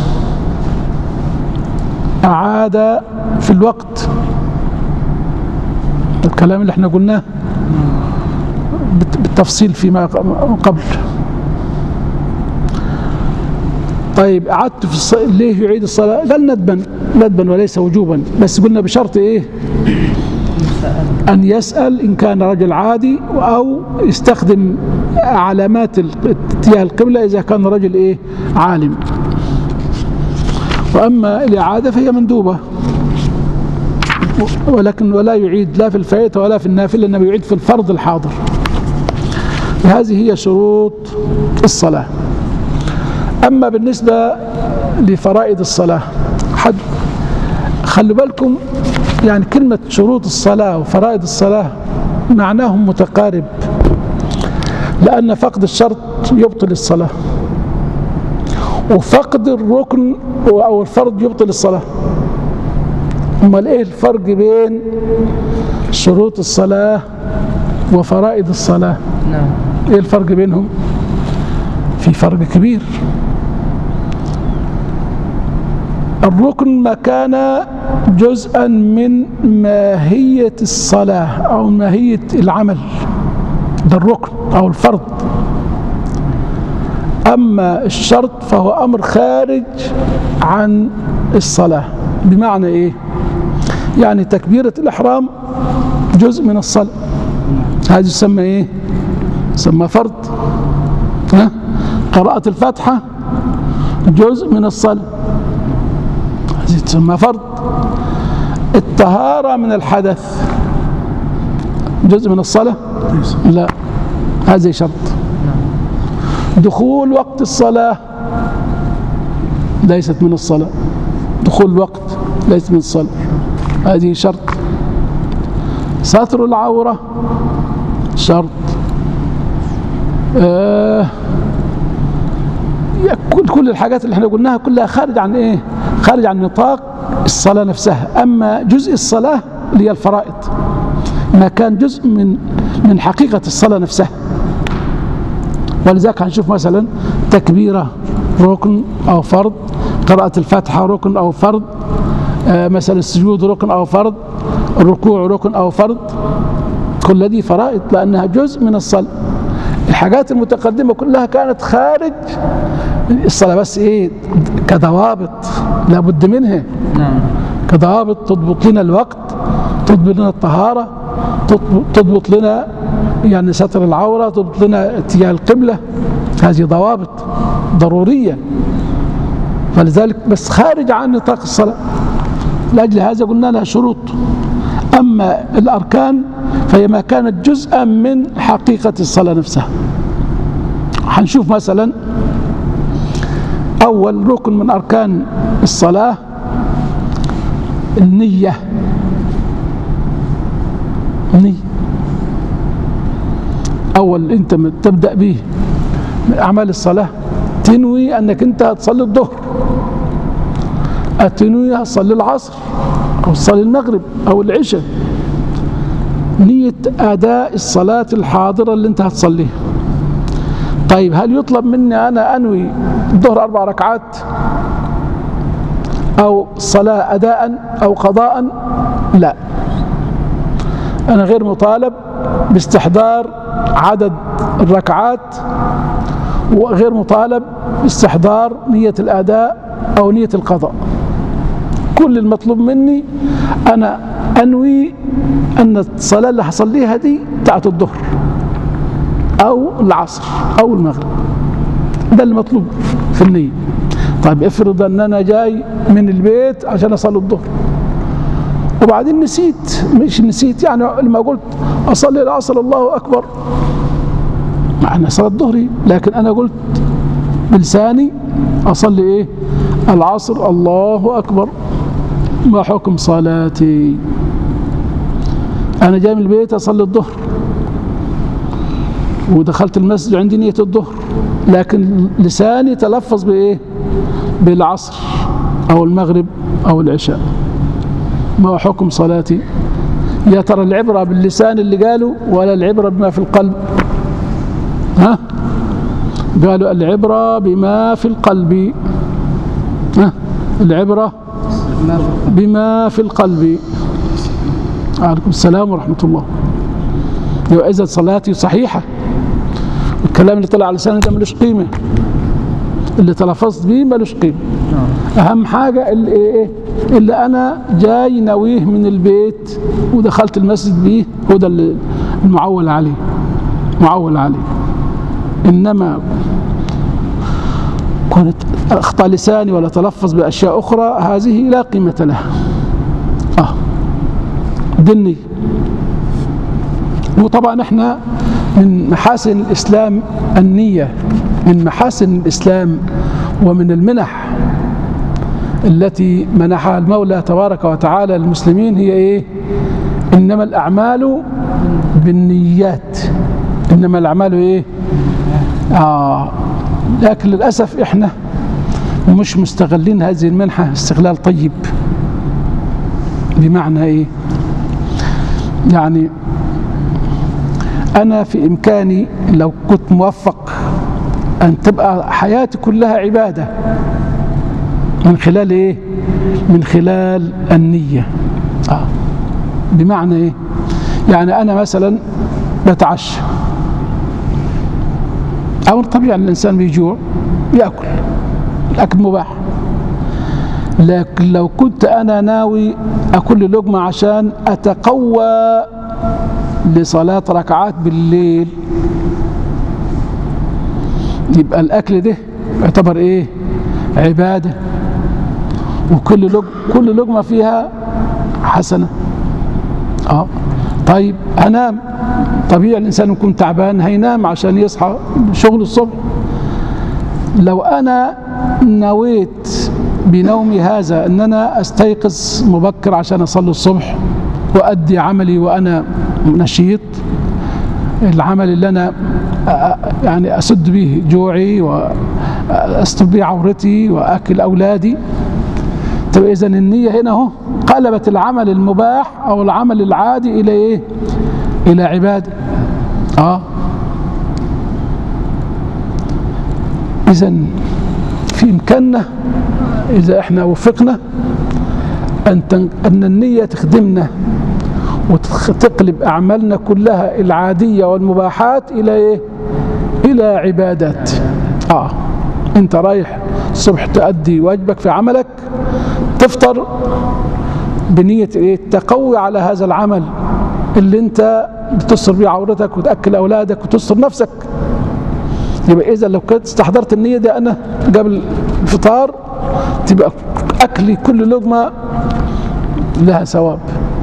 أعاد في الوقت، الكلام اللي احنا قلناه بالتفصيل فيما قبل. طيب أعدت في الصلاة، ليه يعيد الصلاة؟ قال ندبا ندبا وليس وجوبا، بس قلنا بشرط إيه؟ أن يسأل إن كان رجل عادي، أو يستخدم علامات اتجاه القبلة إذا كان رجل إيه؟ عالم. وأما الإعادة فهي مندوبة، ولكن ولا يعيد لا في الفائتة ولا في النافلة، إنما يعيد في الفرض الحاضر. هذه هي شروط الصلاة. أما بالنسبة لفرائض الصلاة، حد خلوا بالكم يعني كلمة شروط الصلاة وفرائض الصلاة معناهم متقارب، لأن فقد الشرط يبطل الصلاة، وفقد الركن أو الفرض يبطل الصلاة. أمال إيه الفرق بين شروط الصلاة وفرائض الصلاة؟ نعم. إيه الفرق بينهم؟ في فرق كبير. الركن ما كان جزءا من ماهية الصلاة أو ماهية العمل، ده الركن أو الفرض. أما الشرط فهو أمر خارج عن الصلاة. بمعنى إيه؟ يعني تكبيرة الإحرام جزء من الصلاة، هذا يسمى إيه؟ يسمى فرض. ها؟ قراءة الفاتحة جزء من الصلاة، هذه تسمى فرض. الطهارة من الحدث جزء من الصلاة؟ لا، هذا شرط. دخول وقت الصلاة ليست من الصلاة، دخول الوقت ليس من الصلاة، هذه شرط. ستر العورة شرط. آه كل كل الحاجات اللي احنا قلناها كلها خارج عن ايه؟ خارج عن نطاق الصلاة نفسها. اما جزء الصلاة اللي هي الفرائض ما كان جزء من من حقيقة الصلاة نفسها. ولذلك هنشوف مثلا تكبيرة ركن أو فرض، قراءة الفاتحة ركن أو فرض، آه مثلا السجود ركن أو فرض، الركوع ركن أو فرض، كل هذه فرائض لأنها جزء من الصلاة. الحاجات المتقدمة كلها كانت خارج الصلاة، بس إيه كضوابط لابد منها، كضوابط تضبط لنا الوقت، تضبط لنا الطهارة، تضبط لنا يعني ستر العورة، تضبط لنا اتجاه القبلة، هذه ضوابط ضرورية. فلذلك بس خارج عن نطاق الصلاة، لأجل هذا قلنا لها شروط. أما الأركان فهي ما كانت جزءا من حقيقة الصلاة نفسها. هنشوف مثلا أول ركن من أركان الصلاة النية. النية أول أنت تبدأ به من أعمال الصلاة تنوي أنك أنت هتصلي الظهر، تنوي هتصلي العصر أو تصلي المغرب أو العشاء، نية أداء الصلاة الحاضرة اللي أنت هتصليها. طيب هل يطلب مني أنا أنوي الظهر أربع ركعات أو صلاة أداء أو قضاء؟ لا، أنا غير مطالب باستحضار عدد الركعات، وغير مطالب باستحضار نية الأداء أو نية القضاء. كل المطلوب مني أنا أنوي أن الصلاة اللي هصليها دي بتاعت الظهر أو العصر أو المغرب، ده المطلوب في النية. طيب افرض أن أنا جاي من البيت عشان أصلي الظهر وبعدين نسيت، مش نسيت يعني لما قلت أصلي العصر الله أكبر معنى صلاة الظهري، لكن أنا قلت بلساني أصلي إيه؟ العصر الله أكبر. ما حكم صلاتي؟ أنا جاي من البيت أصلي الظهر ودخلت المسجد عندي نية الظهر، لكن لساني تلفظ بإيه؟ بالعصر أو المغرب أو العشاء. ما حكم صلاتي؟ يا ترى العبرة باللسان اللي قالوا ولا العبرة بما في القلب؟ ها؟ قالوا العبرة بما في القلب. ها؟ العبرة بما في القلب. عليكم السلام ورحمة الله. إذا صلاتي صحيحة الكلام اللي طلع على لساني ده ملوش قيمة، اللي تلفظت بيه ملوش قيمة. أهم حاجة اللي إيه؟ اللي أنا جاي ناويه من البيت ودخلت المسجد بيه، هو ده اللي المعول عليه، معول عليه. إنما كنت أخطأ لساني ولا تلفظ بأشياء أخرى هذه لا قيمة لها. آه دني. وطبعا احنا من محاسن الإسلام النية، من محاسن الإسلام ومن المنح التي منحها المولى تبارك وتعالى للمسلمين هي إيه؟ إنما الأعمال بالنيات. إنما الأعمال إيه؟ آه لكن للأسف إحنا مش مستغلين هذه المنحة استغلال طيب. بمعنى إيه؟ يعني أنا في إمكاني لو كنت موفق أن تبقى حياتي كلها عبادة من خلال إيه؟ من خلال النية. آه. بمعنى إيه؟ يعني أنا مثلا بتعشى، أو طبيعي الإنسان بيجوع يأكل، الأكل مباح، لكن لو كنت أنا ناوي أكل لقمة عشان أتقوى لصلاة ركعات بالليل، يبقى الأكل ده يعتبر إيه؟ عبادة، وكل لقمة كل لقمة فيها حسنة. اه طيب هنام، طبيعي الإنسان يكون تعبان هينام عشان يصحى شغل الصبح. لو أنا نويت بنومي هذا أن أنا أستيقظ مبكر عشان أصلي الصبح وأدي عملي وأنا نشيط، العمل اللي أنا يعني أسد به جوعي وأستر به عورتي وأكل أولادي، طب إذن النية هنا هو قلبت العمل المباح أو العمل العادي إلى إيه؟ إلى عبادة. آه إذن في إمكاننا إذا إحنا وفقنا أن أن النية تخدمنا وتقلب أعمالنا كلها العادية والمباحات إلى إيه؟ إلى عبادات. آه أنت رايح الصبح تؤدي واجبك في عملك، تفطر بنية إيه؟ تقوي على هذا العمل اللي أنت بتستر بيه عورتك وتأكل أولادك وتستر نفسك. يبقى إذا لو كنت استحضرت النية دي أنا قبل الفطار تبقى أكلي كل لقمة لها ثواب.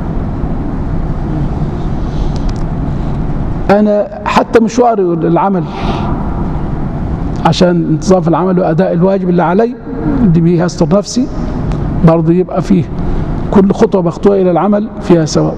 أنا حتى مشواري العمل عشان انتظام في العمل وأداء الواجب اللي علي دي بيها أستر نفسي برضه يبقى فيه كل خطوة بخطوة إلى العمل فيها ثواب.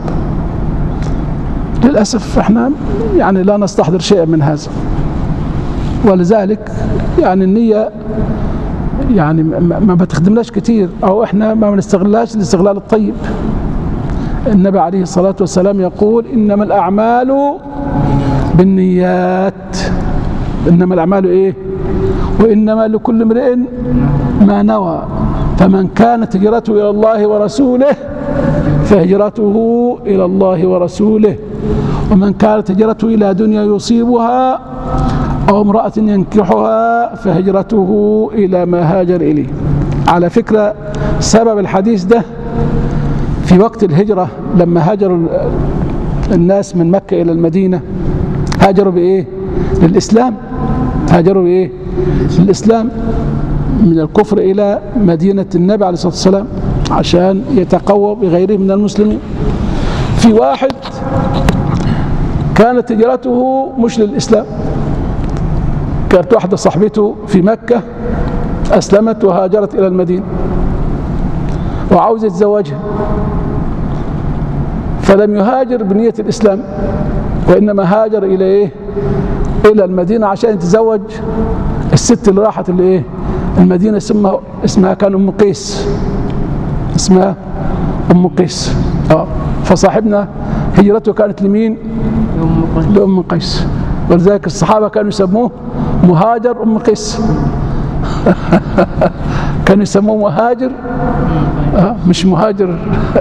للأسف احنا يعني لا نستحضر شيئا من هذا، ولذلك يعني النية يعني ما بتخدمناش كتير أو احنا ما بنستغلهاش الاستغلال الطيب. النبي عليه الصلاة والسلام يقول إنما الأعمال بالنيات، إنما الأعمال إيه؟ وإنما لكل امرئ ما نوى، فمن كانت هجرته إلى الله ورسوله فهجرته إلى الله ورسوله، ومن كانت هجرته إلى دنيا يصيبها أو امرأة ينكحها فهجرته إلى ما هاجر إليه. على فكرة سبب الحديث ده في وقت الهجرة لما هاجروا الناس من مكة إلى المدينة هاجروا بإيه؟ للإسلام. هاجروا بإيه؟ للإسلام، من الكفر إلى مدينة النبي عليه الصلاة والسلام عشان يتقوى بغيره من المسلمين. في واحد كانت هجرته مش للإسلام، كانت واحدة صاحبته في مكة أسلمت وهاجرت إلى المدينة وعاوز يتزوجها، فلم يهاجر بنية الإسلام وإنما هاجر إلى إيه؟ إلى المدينة عشان يتزوج الست اللي راحت الإيه؟ المدينة اسمها اسمها كان أم قيس، اسمها أم قيس. آه فصاحبنا هجرته كانت لمين؟ لأم قيس، ولذلك الصحابة كانوا يسموه مهاجر أم قيس. كانوا يسموه مهاجر آه مش مهاجر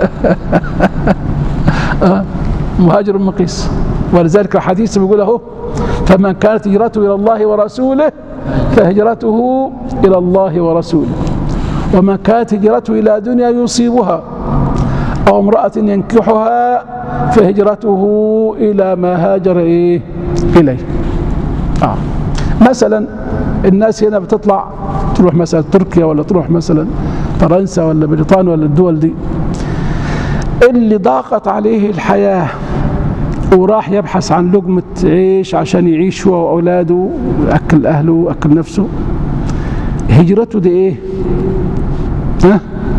آه مهاجر أم قيس. ولذلك الحديث بيقول اهو فمن كانت هجرته إلى الله ورسوله فهجرته إلى الله ورسوله، ومن كانت هجرته إلى دنيا يصيبها أو امرأة ينكحها فهجرته إلى ما هاجر إيه؟ إليه. آه. مثلا الناس هنا بتطلع تروح مثلا تركيا ولا تروح مثلا فرنسا ولا بريطانيا ولا الدول دي، اللي ضاقت عليه الحياة وراح يبحث عن لقمة عيش عشان يعيش هو وأولاده ويأكل أهله ويأكل نفسه، هجرته دي إيه؟ ها؟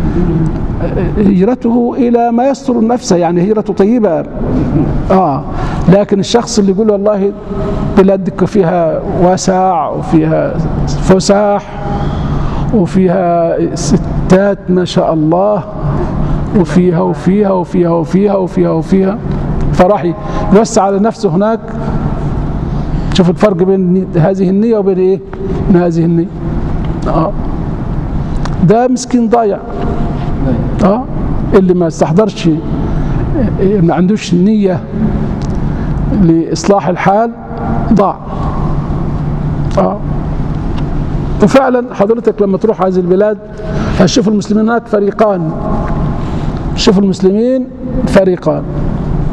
هجرته إلى ما يستر نفسه، يعني هجرته طيبة. آه لكن الشخص اللي يقول والله بلادك فيها واسع وفيها فساح وفيها ستات ما شاء الله وفيها وفيها وفيها وفيها وفيها وفيها فراح يوسع على نفسه هناك. شوف الفرق بين هذه النية وبين ايه؟ من هذه النية. اه ده مسكين ضايع. اه اللي ما استحضرش ما عندوش نية لإصلاح الحال ضاع. اه وفعلا حضرتك لما تروح هذه البلاد هتشوف المسلمين هناك فريقان. شوف المسلمين فريقان،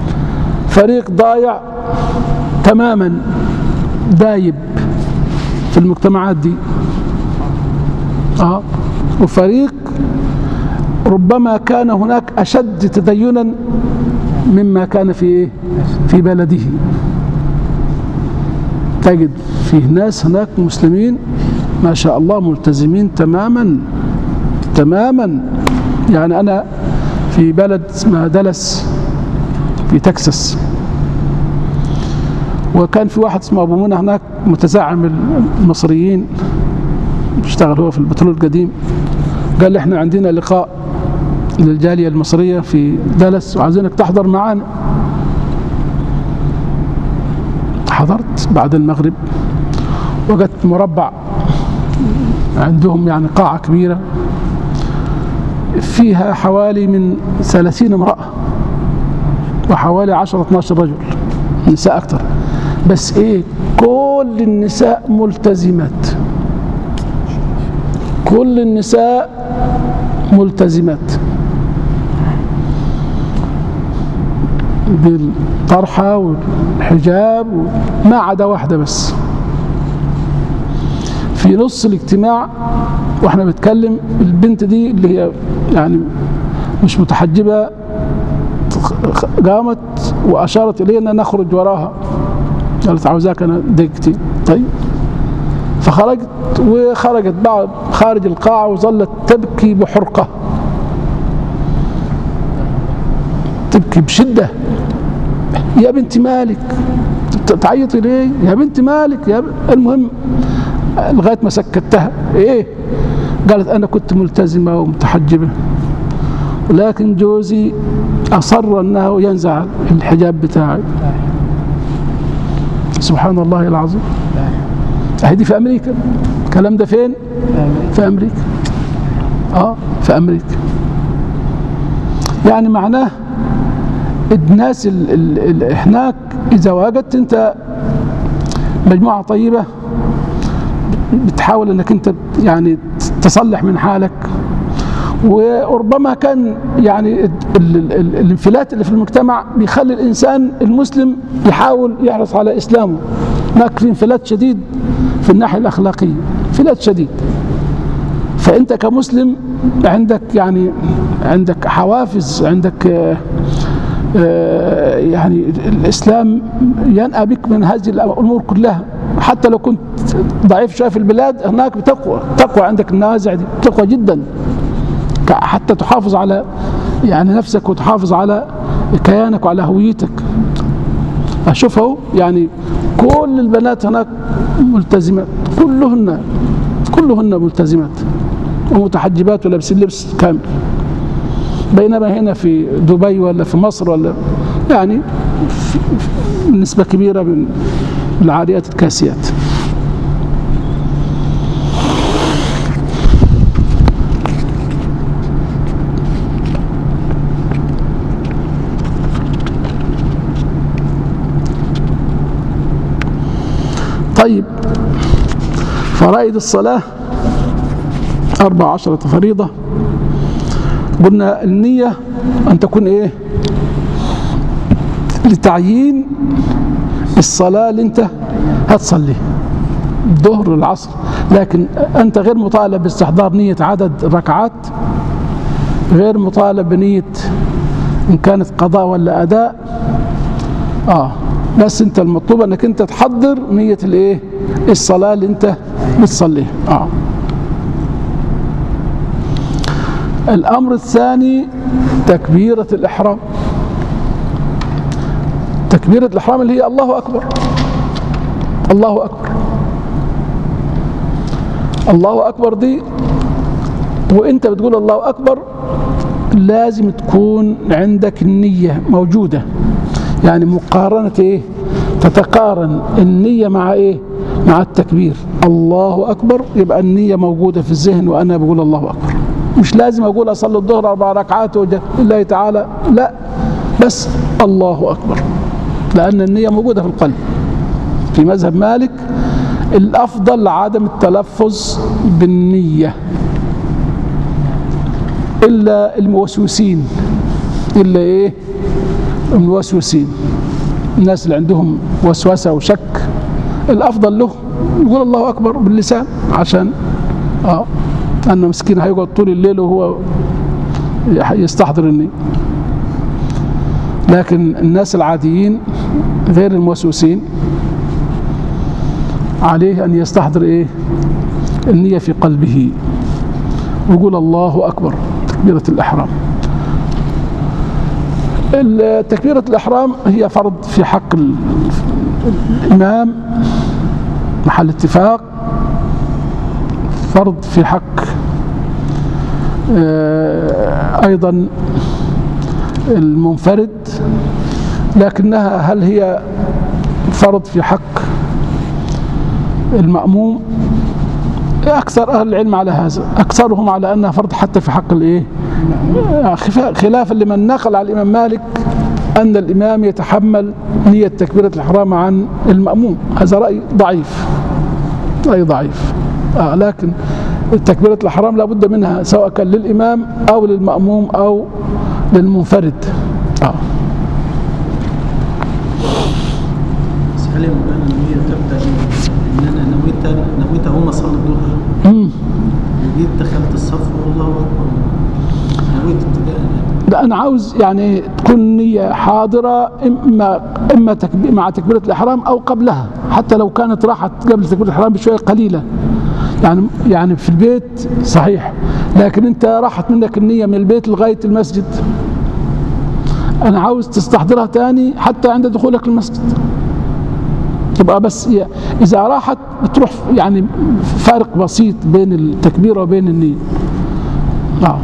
فريق ضايع تماما دايب في المجتمعات دي. اه وفريق ربما كان هناك أشد تدينا مما كان في إيه؟ في بلده. تجد فيه ناس هناك مسلمين ما شاء الله ملتزمين تماما تماما. يعني أنا في بلد اسمها دالاس في تكساس، وكان في واحد اسمه أبو منى هناك متزعم المصريين، بيشتغل هو في البترول القديم، قال لي احنا عندنا لقاء للجالية المصرية في دالاس وعايزينك تحضر معانا. حضرت بعد المغرب، وجدت مربع عندهم يعني قاعة كبيرة فيها حوالي من ثلاثين امرأة وحوالي عشرة اثناشر رجل، نساء أكثر، بس إيه كل النساء ملتزمات، كل النساء ملتزمات بالطرحة والحجاب، ما عدا واحدة بس. في نص الاجتماع واحنا بنتكلم، البنت دي اللي هي يعني مش متحجبة قامت وأشارت إلينا نخرج وراها، قالت عاوزاك أنا دقيقتين. طيب فخرجت، وخرجت بعد خارج القاعة وظلت تبكي بحرقة، تبكي بشدة. يا بنت مالك تعيطي ليه؟ يا بنت مالك يا ب... المهم لغاية ما سكتها. ايه؟ قالت انا كنت ملتزمة ومتحجبة، ولكن جوزي اصر انه ينزع الحجاب بتاعي. سبحان الله العظيم. هذه في امريكا، الكلام ده فين؟ في امريكا. اه في امريكا. يعني معناه الناس ال ال ال هناك اذا وجدت انت مجموعة طيبة بتحاول انك انت يعني تصلح من حالك، وربما كان يعني ال ال ال الانفلات اللي في المجتمع بيخلي الانسان المسلم يحاول يحرص على اسلامه. هناك في انفلات شديد في الناحية الاخلاقية، انفلات شديد. فانت كمسلم عندك يعني عندك حوافز، عندك آه آه يعني الاسلام ينأى بك من هذه الامور كلها. حتى لو كنت ضعيف شويه في البلاد، هناك بتقوى، تقوى عندك النوازع دي تقوى جدا، حتى تحافظ على يعني نفسك وتحافظ على كيانك وعلى هويتك. اشوف اهو يعني كل البنات هناك ملتزمات، كلهن كلهن ملتزمات ومتحجبات ولابسين لبس كامل، بينما هنا في دبي ولا في مصر ولا يعني نسبة كبيرة من العاريات الكاسيات. طيب فرائض الصلاة أربع عشرة فريضة. قلنا النية أن تكون إيه؟ لتعيين الصلاة اللي أنت هتصلي، الظهر العصر، لكن أنت غير مطالب باستحضار نية عدد الركعات، غير مطالب بنية إن كانت قضاء ولا أداء. آه بس أنت المطلوب أنك أنت تحضر نية الإيه؟ الصلاة اللي أنت بتصليها. آه الأمر الثاني تكبيرة الإحرام. تكبيرة الإحرام اللي هي الله أكبر، الله أكبر، الله أكبر دي، وإنت بتقول الله أكبر لازم تكون عندك النية موجودة. يعني مقارنة إيه؟ تتقارن النية مع إيه؟ مع التكبير. الله أكبر يبقى النية موجودة في الذهن وأنا بقول الله أكبر. مش لازم أقول أصلي الظهر أربع ركعات وجه لله تعالى، لا، بس الله أكبر، لأن النية موجودة في القلب. في مذهب مالك الأفضل عدم التلفظ بالنية إلا الموسوسين، إلا إيه؟ الموسوسين، الناس اللي عندهم وسوسة وشك، الأفضل له يقول الله أكبر باللسان عشان اه أنه مسكين هيقعد طول الليل وهو يستحضر النية. لكن الناس العاديين غير الموسوسين عليه أن يستحضر إيه النية في قلبه ويقول الله أكبر تكبيرة الإحرام. تكبيرة الإحرام هي فرض في حق الإمام محل اتفاق، فرض في حق أيضا المنفرد، لكنها هل هي فرض في حق المأموم؟ أكثر أهل العلم على هذا، أكثرهم على أنها فرض حتى في حق الإيه؟ خلافا لمن نقل على الإمام مالك أن الإمام يتحمل نية تكبيرة الإحرام عن المأموم. هذا رأي ضعيف، رأي ضعيف. آه لكن تكبيرة الإحرام لابد منها سواء كان للإمام أو للمأموم أو للمنفرد. آه. هل النية تبدأ إن أنا نويت نويت أقوم أصلي الظهر وجيت دخلت الصف والله أكبر نويت ابتداء؟ لا، أنا عاوز يعني تكون نية حاضرة إما إما تكبير مع تكبيرة الإحرام أو قبلها، حتى لو كانت راحت قبل تكبيرة الإحرام بشوية قليلة. يعني يعني في البيت صحيح، لكن أنت راحت منك النية من البيت لغاية المسجد، أنا عاوز تستحضرها تاني حتى عند دخولك المسجد. تبقى بس إذا راحت بتروح يعني فارق بسيط بين التكبير وبين النية. نعم.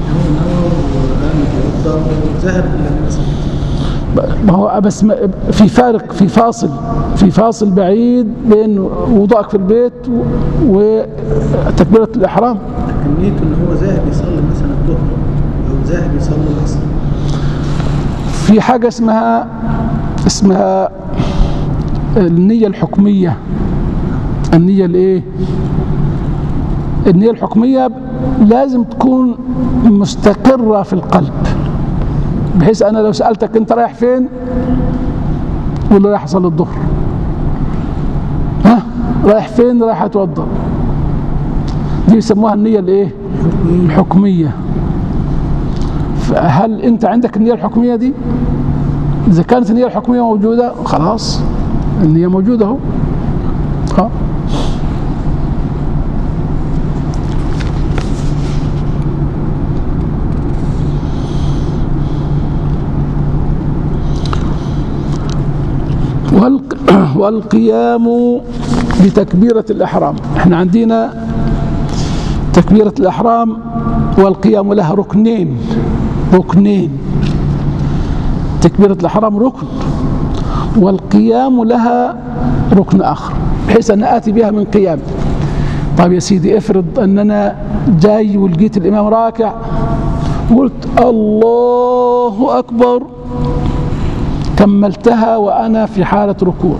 ما هو بس في فارق، في فاصل في فاصل بعيد بين وضوءك في البيت وتكبيرة الإحرام. لكن نيته إن هو ذاهب يصلي مثلا الظهر أو ذاهب يصلي العصر. في حاجة اسمها اسمها النية الحكمية. النية الايه؟ النية الحكمية لازم تكون مستقرة في القلب، بحيث أنا لو سألتك أنت رايح فين؟ قول له رايح أصلي الظهر. ها؟ رايح فين؟ رايح أتوضأ. دي يسموها النية الايه؟ الحكمية. فهل أنت عندك النية الحكمية دي؟ إذا كانت النية الحكمية موجودة خلاص النية موجودة اهو. ها. والقيام بتكبيرة الإحرام. احنا عندنا تكبيرة الإحرام والقيام لها ركنين ركنين تكبيرة الإحرام ركن والقيام لها ركن آخر، بحيث أن آتي بها من قيام. طيب يا سيدي افرض أننا جاي ولقيت الإمام راكع قلت الله أكبر، كملتها وأنا في حالة ركوع،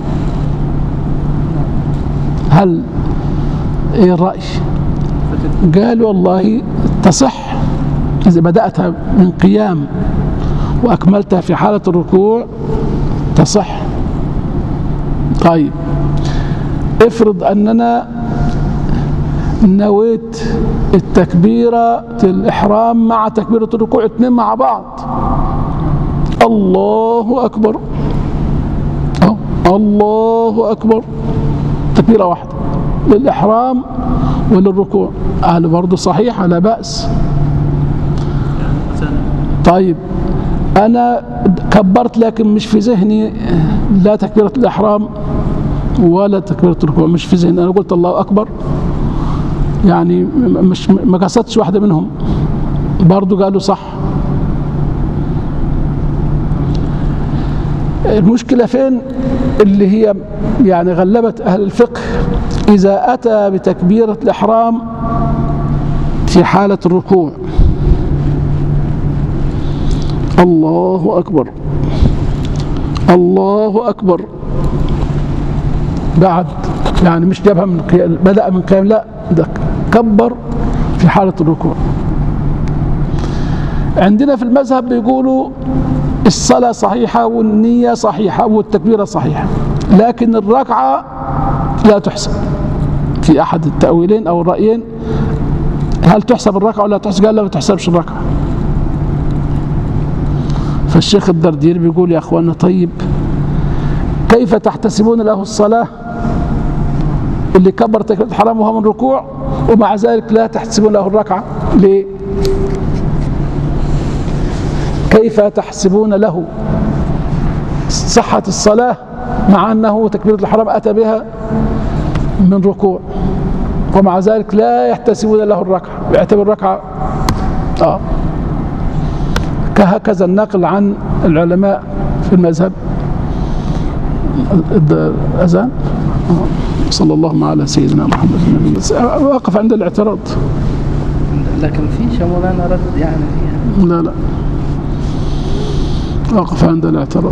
هل ايه الرأي؟ قال والله تصح إذا بدأتها من قيام وأكملتها في حالة الركوع تصح. طيب افرض أننا نويت التكبيرة الإحرام مع تكبيرة الركوع اثنين مع بعض، الله أكبر أو الله أكبر، تكبيرة واحدة للإحرام وللركوع، قالوا برضه صحيح لا بأس. طيب أنا كبرت لكن مش في ذهني لا تكبيرة الإحرام ولا تكبيرة الركوع، مش في ذهني، أنا قلت الله أكبر يعني مش ما قصدتش واحدة منهم، برضه قالوا صح. المشكلة فين؟ اللي هي يعني غلبت أهل الفقه، إذا أتى بتكبيرة الإحرام في حالة الركوع الله أكبر الله أكبر، بعد يعني مش جابها من قيام، بدأ من قيام، لا ده كبر في حالة الركوع. عندنا في المذهب بيقولوا الصلاة صحيحة والنية صحيحة والتكبيرة صحيحة، لكن الركعة لا تحسب. في أحد التأويلين أو الرأيين هل تحسب الركعة ولا تحسب؟ قال لا ما تحسبش الركعة. فالشيخ الدردير بيقول يا أخوانا طيب كيف تحتسبون له الصلاة اللي كبر تكبيرة الحرام وهو من ركوع ومع ذلك لا تحتسبون له الركعة؟ ليه؟ كيف تحسبون له صحة الصلاة مع أنه تكبيرة الحرام أتى بها من ركوع ومع ذلك لا يحتسبون له الركعة، يعتبر الركعة آه. كهكذا النقل عن العلماء في المذهب. الأذان صلى الله على سيدنا محمد. واقف عند الاعتراض لكن في شمولان رد يعني فيها. لا لا واقف عند الاعتراض.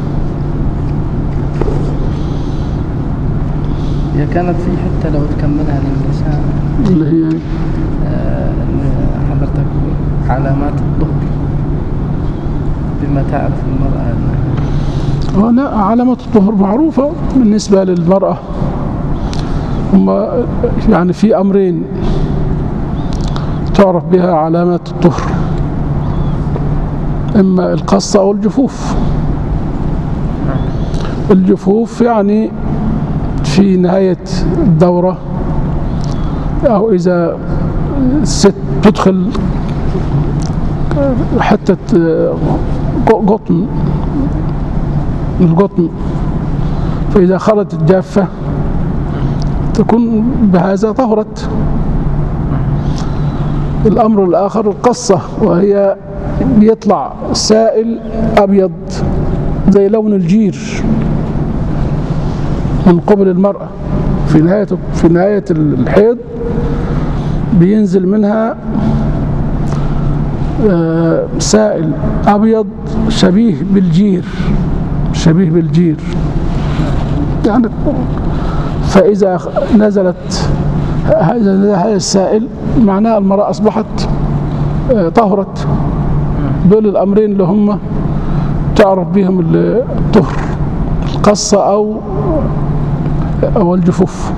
هي كانت في حتى لو تكملها للنساء اللي هي آه حضرتك علامات الظهر بما تعرف المرأة أنها آه لا علامات الظهر معروفة بالنسبة للمرأة. هم يعني في أمرين تعرف بها علامات الظهر، إما القصة أو الجفوف. الجفوف يعني في نهاية الدورة أو إذا الست تدخل حتى قطن القطن فإذا خرجت الجافة تكون بهذا طهرت. الأمر الآخر القصة وهي بيطلع سائل أبيض زي لون الجير من قبل المرأة في نهاية في نهاية الحيض بينزل منها سائل أبيض شبيه بالجير شبيه بالجير يعني. فإذا نزلت هذا السائل معناه المرأة أصبحت طهرت. دول الأمرين اللي هم تعرف بهم الطهر، القصة أو أو الجفوف.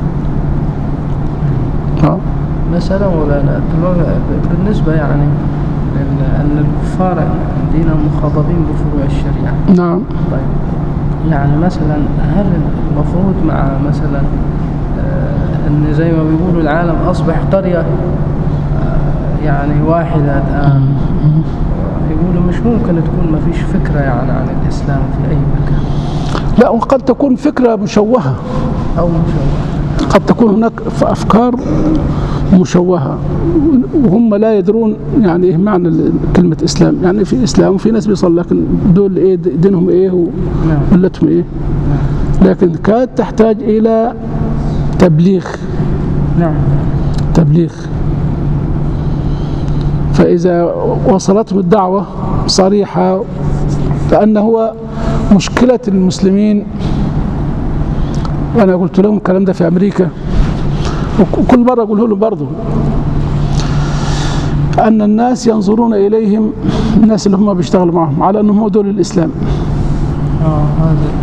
مسألة مولانا بالنسبة يعني أن الكفار عندنا مخاطبين بفروع الشريعة. نعم. طيب يعني مثلا هل المفروض مع مثلا أن زي ما بيقولوا العالم أصبح قرية يعني واحدة الآن، يقولوا مش ممكن تكون ما فيش فكرة يعني عن الإسلام في أي مكان. لا وقد تكون فكرة مشوهة أو مشوهة، قد تكون هناك أفكار مشوهة وهم لا يدرون يعني إيه معنى كلمة إسلام. يعني في إسلام وفي ناس بيصل لكن دول إيه دينهم إيه وملتهم إيه. لكن كانت تحتاج إلى تبليغ. نعم تبليغ. فإذا وصلتهم الدعوة صريحة فأن هو مشكلة المسلمين. وأنا قلت لهم الكلام ده في أمريكا وكل مرة أقوله لهم برضه أن الناس ينظرون إليهم الناس اللي هم بيشتغلوا معهم على أنهم دول الإسلام. آه هذا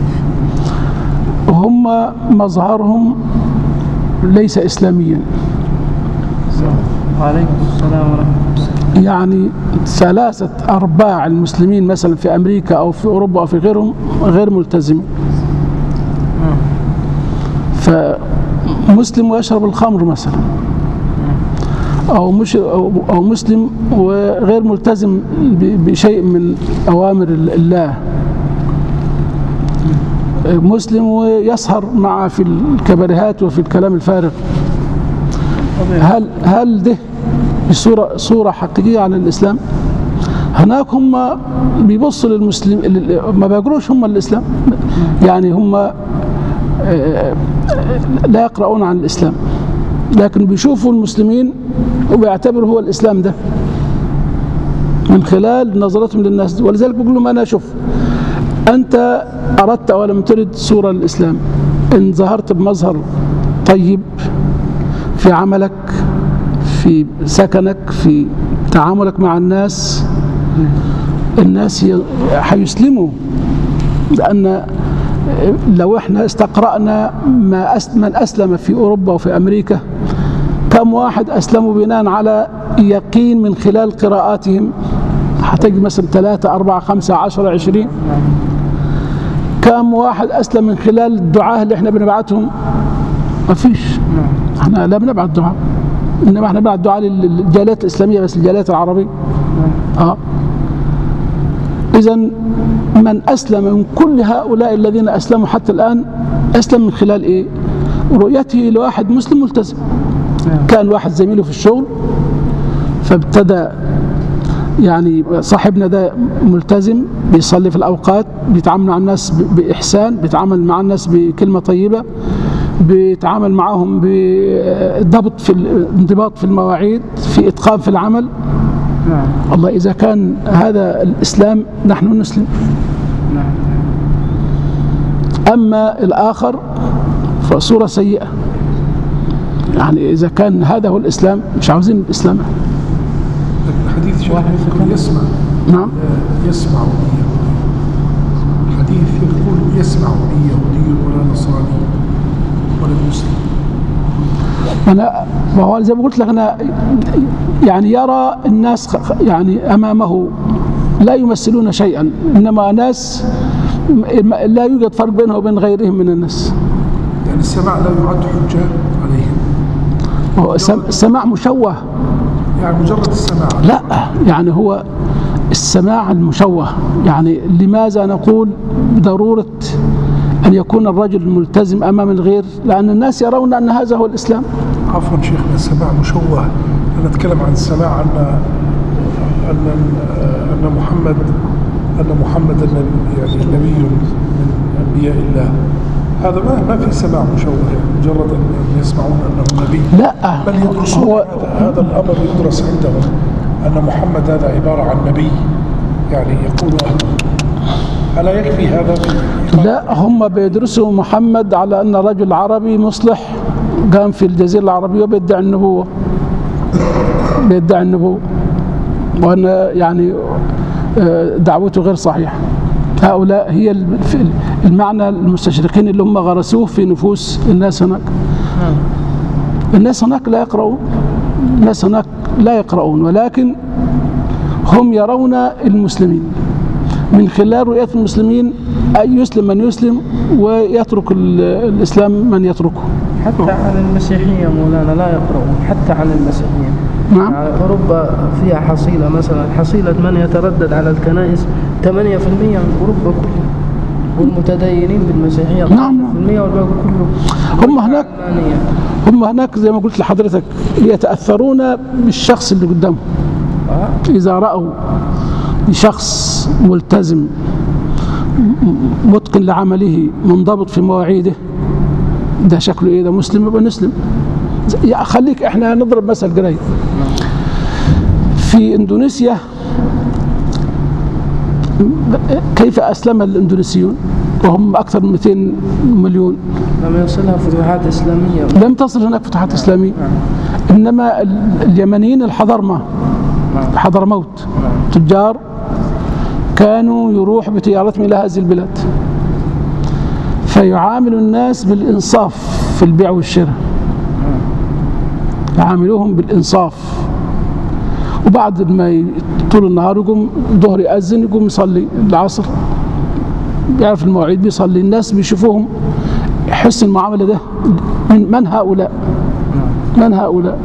وهم مظهرهم ليس إسلاميا. وعليكم السلام ورحمة الله. يعني ثلاثة أرباع المسلمين مثلا في أمريكا أو في أوروبا أو في غيرهم غير ملتزمين. فمسلم ويشرب الخمر مثلا أو مش أو مسلم وغير ملتزم بشيء من أوامر الله. مسلم ويسهر مع في الكباريهات وفي الكلام الفارغ. هل هل ده بصورة صورة حقيقية عن الإسلام؟ هناك هم بيبصوا للمسلم ما بيقروش هم الإسلام، يعني هم لا يقرؤون عن الإسلام لكن بيشوفوا المسلمين وبيعتبروا هو الإسلام ده من خلال نظرتهم للناس. ولذلك بيقول لهم أنا شوف أنت أردت أو لم ترد صورة للإسلام، إن ظهرت بمظهر طيب في عملك في سكنك في تعاملك مع الناس الناس حيسلموا، لأن لو احنا استقرأنا ما أس من أسلم في أوروبا وفي أمريكا، كم واحد أسلموا بناء على يقين من خلال قراءاتهم؟ هتجد مثلا ثلاثة أربعة خمسة عشرة عشرين. كم واحد أسلم من خلال الدعاة اللي احنا بنبعتهم؟ ما فيش. احنا لا بنبعت دعاة، إنما احنا بنبعت دعاة للجاليات الإسلامية بس، الجاليات العربية. اه إذا من أسلم من كل هؤلاء الذين أسلموا حتى الآن أسلم من خلال إيه؟ رؤيته لواحد مسلم ملتزم. كان واحد زميله في الشغل فابتدى يعني صاحبنا ده ملتزم، بيصلي في الأوقات، بيتعامل مع الناس بإحسان، بيتعامل مع الناس بكلمة طيبة، بيتعامل معهم بضبط في الانضباط في المواعيد، في إتقان في العمل. نعم. الله، إذا كان هذا الإسلام نحن نسلم. نعم. أما الآخر فصورة سيئة. يعني إذا كان هذا هو الإسلام مش عاوزين الإسلام. الحديث شيخ يقول يسمع. نعم. يسمع بي يهودي. الحديث يقول يسمع بي يهودي ولا نصراني ولا مسلم. أنا وهو زي ما قلت لك، أنا يعني يرى الناس يعني أمامه لا يمثلون شيئا، إنما ناس لا يوجد فرق بينه وبين غيرهم من الناس. يعني السماع لا يعد حجة عليهم. السماع مشوه. يعني مجرد السماع. لا، يعني هو السماع المشوه. يعني لماذا نقول بضرورة أن يكون الرجل ملتزم أمام الغير؟ لأن الناس يرون أن هذا هو الإسلام. عفوا شيخنا، السماع مشوه. أنا أتكلم عن السماع أن أن أن محمد أن محمد يعني نبي من أنبياء الله. هذا ما ما في سماع مشوه، يعني مجرد أن يسمعون أنه نبي. لا، بل يدرسون هو هذا, هذا الأمر يدرس عندهم أن محمد هذا عبارة عن نبي، يعني يقول ألا يكفي هذا؟ لا، هم بيدرسوا محمد على أن رجل عربي مصلح قام في الجزيرة العربية وبيدعي النبوة، بيدعي النبوة، وأن يعني دعوته غير صحيحة. هؤلاء هي المعنى المستشرقين اللي هم غرسوه في نفوس الناس هناك. الناس هناك لا يقرؤون، الناس هناك لا يقرؤون، ولكن هم يرون المسلمين من خلال رؤية المسلمين، أن يسلم من يسلم ويترك الإسلام من يتركه. حتى عن المسيحية مولانا لا يقرؤون، حتى عن المسيحية. نعم. يعني أوروبا فيها حصيلة، مثلا حصيلة من يتردد على الكنائس ثمانية بالمئة من أوروبا كلها، والمتدينين بالمسيحية نعم، بالمئة والباقي كله هم هناك هم هناك زي ما قلت لحضرتك يتأثرون بالشخص اللي قدامهم. آه. إذا رأوا شخص ملتزم متقن لعمله منضبط في مواعيده، ده شكله إيه؟ ده مسلم، يبقى نسلم. يا خليك احنا نضرب مثل قريب. في اندونيسيا كيف اسلم الاندونيسيون وهم اكثر من مئتين مليون؟ لم يصلها فتوحات اسلاميه، لم تصل هناك فتوحات اسلاميه. انما اليمنيين الحضرمه حضرموت تجار كانوا يروح بتجارتهم الى هذه البلاد، فيعامل الناس بالانصاف في البيع والشراء، يعاملوهم بالإنصاف. وبعد ما طول النهار يقوم الظهر يأذن يقوم يصلي العصر، بيعرف المواعيد بيصلي. الناس بيشوفوهم حسن المعاملة ده من, من هؤلاء من هؤلاء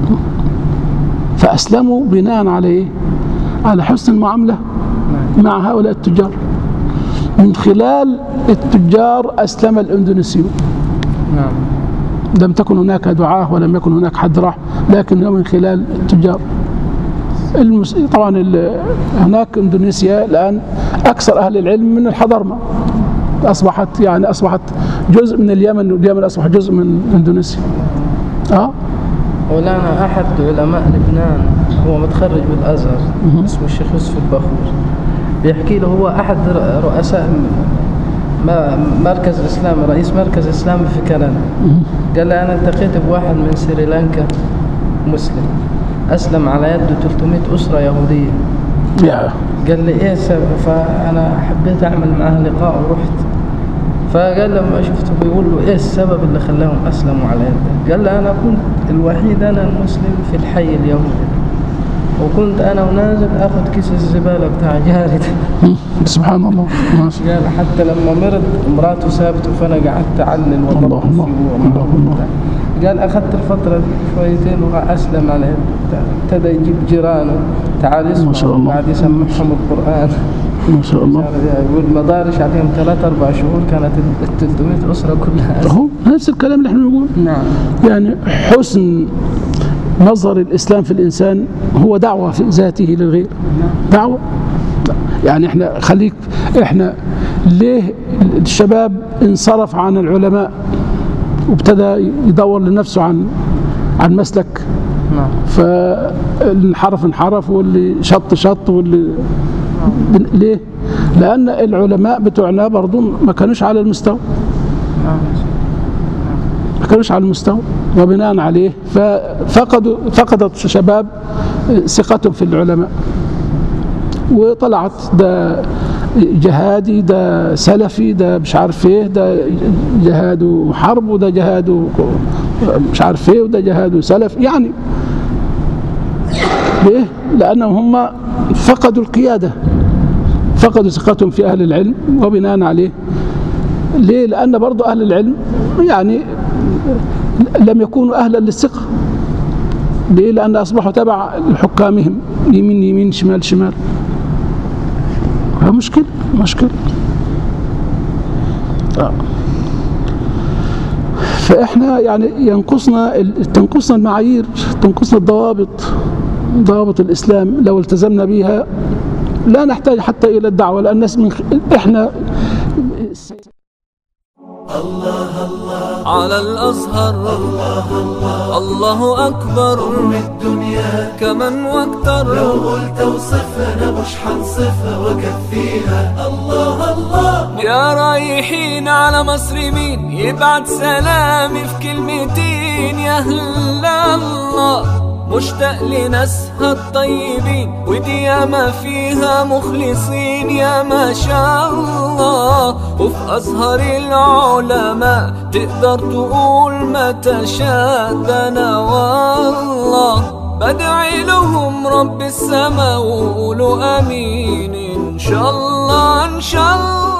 فأسلموا بناء على إيه؟ على حسن المعاملة مع هؤلاء التجار. من خلال التجار أسلم الإندونيسيون. نعم. لم تكن هناك دعاة ولم يكن هناك حد راح، لكن من خلال التجار. المس... طبعا ال... هناك اندونيسيا الآن أكثر أهل العلم من الحضرمة، أصبحت يعني أصبحت جزء من اليمن، واليمن أصبح جزء من اندونيسيا. أه مولانا أحد علماء لبنان هو متخرج بالأزهر اسمه الشيخ يوسف البخور، بيحكي له هو أحد رؤساء مركز إسلامي، رئيس مركز إسلامي في كندا. قال لي أنا التقيت بواحد من سريلانكا مسلم أسلم على يده ثلاثمئة أسرة يهودية. yeah. قال لي إيه سبب؟ فأنا حبيت أعمل معه لقاء ورحت. فقال لما شفته بيقول له ايه السبب اللي خلاهم اسلموا على يدك؟ قال له انا كنت الوحيد انا المسلم في الحي اليهودي، وكنت انا ونازل اخذ كيس الزباله بتاع جاري ده. سبحان الله. ماشي. قال حتى لما مرض مراته سابته فانا قعدت اعلل وضرب فيه ومعه. قال اخذت الفتره دي شويتين وراح اسلم على يده، ابتدى يجيب جيرانه تعال اسمع، بعد يسمعهم القران ما شاء الله. يقول ما دارش عليهم ثلاث اربع شهور كانت ال ثلاثمائة اسره كلها. اهو نفس الكلام اللي احنا بنقول. نعم. يعني حسن مظهر الاسلام في الانسان هو دعوه في ذاته للغير. دعوه. يعني احنا خليك احنا ليه الشباب انصرف عن العلماء وابتدى يدور لنفسه عن عن مسلك؟ نعم. فاللي انحرف انحرف واللي شط شط واللي ليه؟ لأن العلماء بتوعنا برضو ما كانوش على المستوى. ما كانوش على المستوى، وبناء عليه ففقدوا فقدت الشباب ثقتهم في العلماء، وطلعت ده جهادي، ده سلفي، ده مش عارف ايه، ده جهاد حرب، وده جهاد مش عارف ايه، وده جهاد سلف. يعني ليه؟ لأنهم هم فقدوا القيادة، فقدوا ثقتهم في أهل العلم، وبناء عليه ليه؟ لأن برضو أهل العلم يعني لم يكونوا أهلا للثقة. ليه؟ لأن أصبحوا تبع لحكامهم، يمين يمين شمال شمال. مشكلة مشكلة. آه. فإحنا يعني ينقصنا تنقصنا المعايير، تنقصنا الضوابط، ضوابط الإسلام لو التزمنا بها لا نحتاج حتى إلى الدعوة، لأن الناس من إحنا الله الله على الأزهر. الله الله الله أكبر أم الدنيا كمن واكتر. لو قلت اوصفها أنا مش حنصفها وأكفيها. الله الله يا رايحين على مصر مين يبعت سلامي في كلمتين؟ يا أهل الله مشتاق لناسها الطيبين، ودي ياما فيها مخلصين يا ما شاء الله. وفي أزهر العلماء تقدر تقول ما تشاء. ده أنا والله بدعي لهم رب السما وقولوا آمين إن شاء الله إن شاء الله.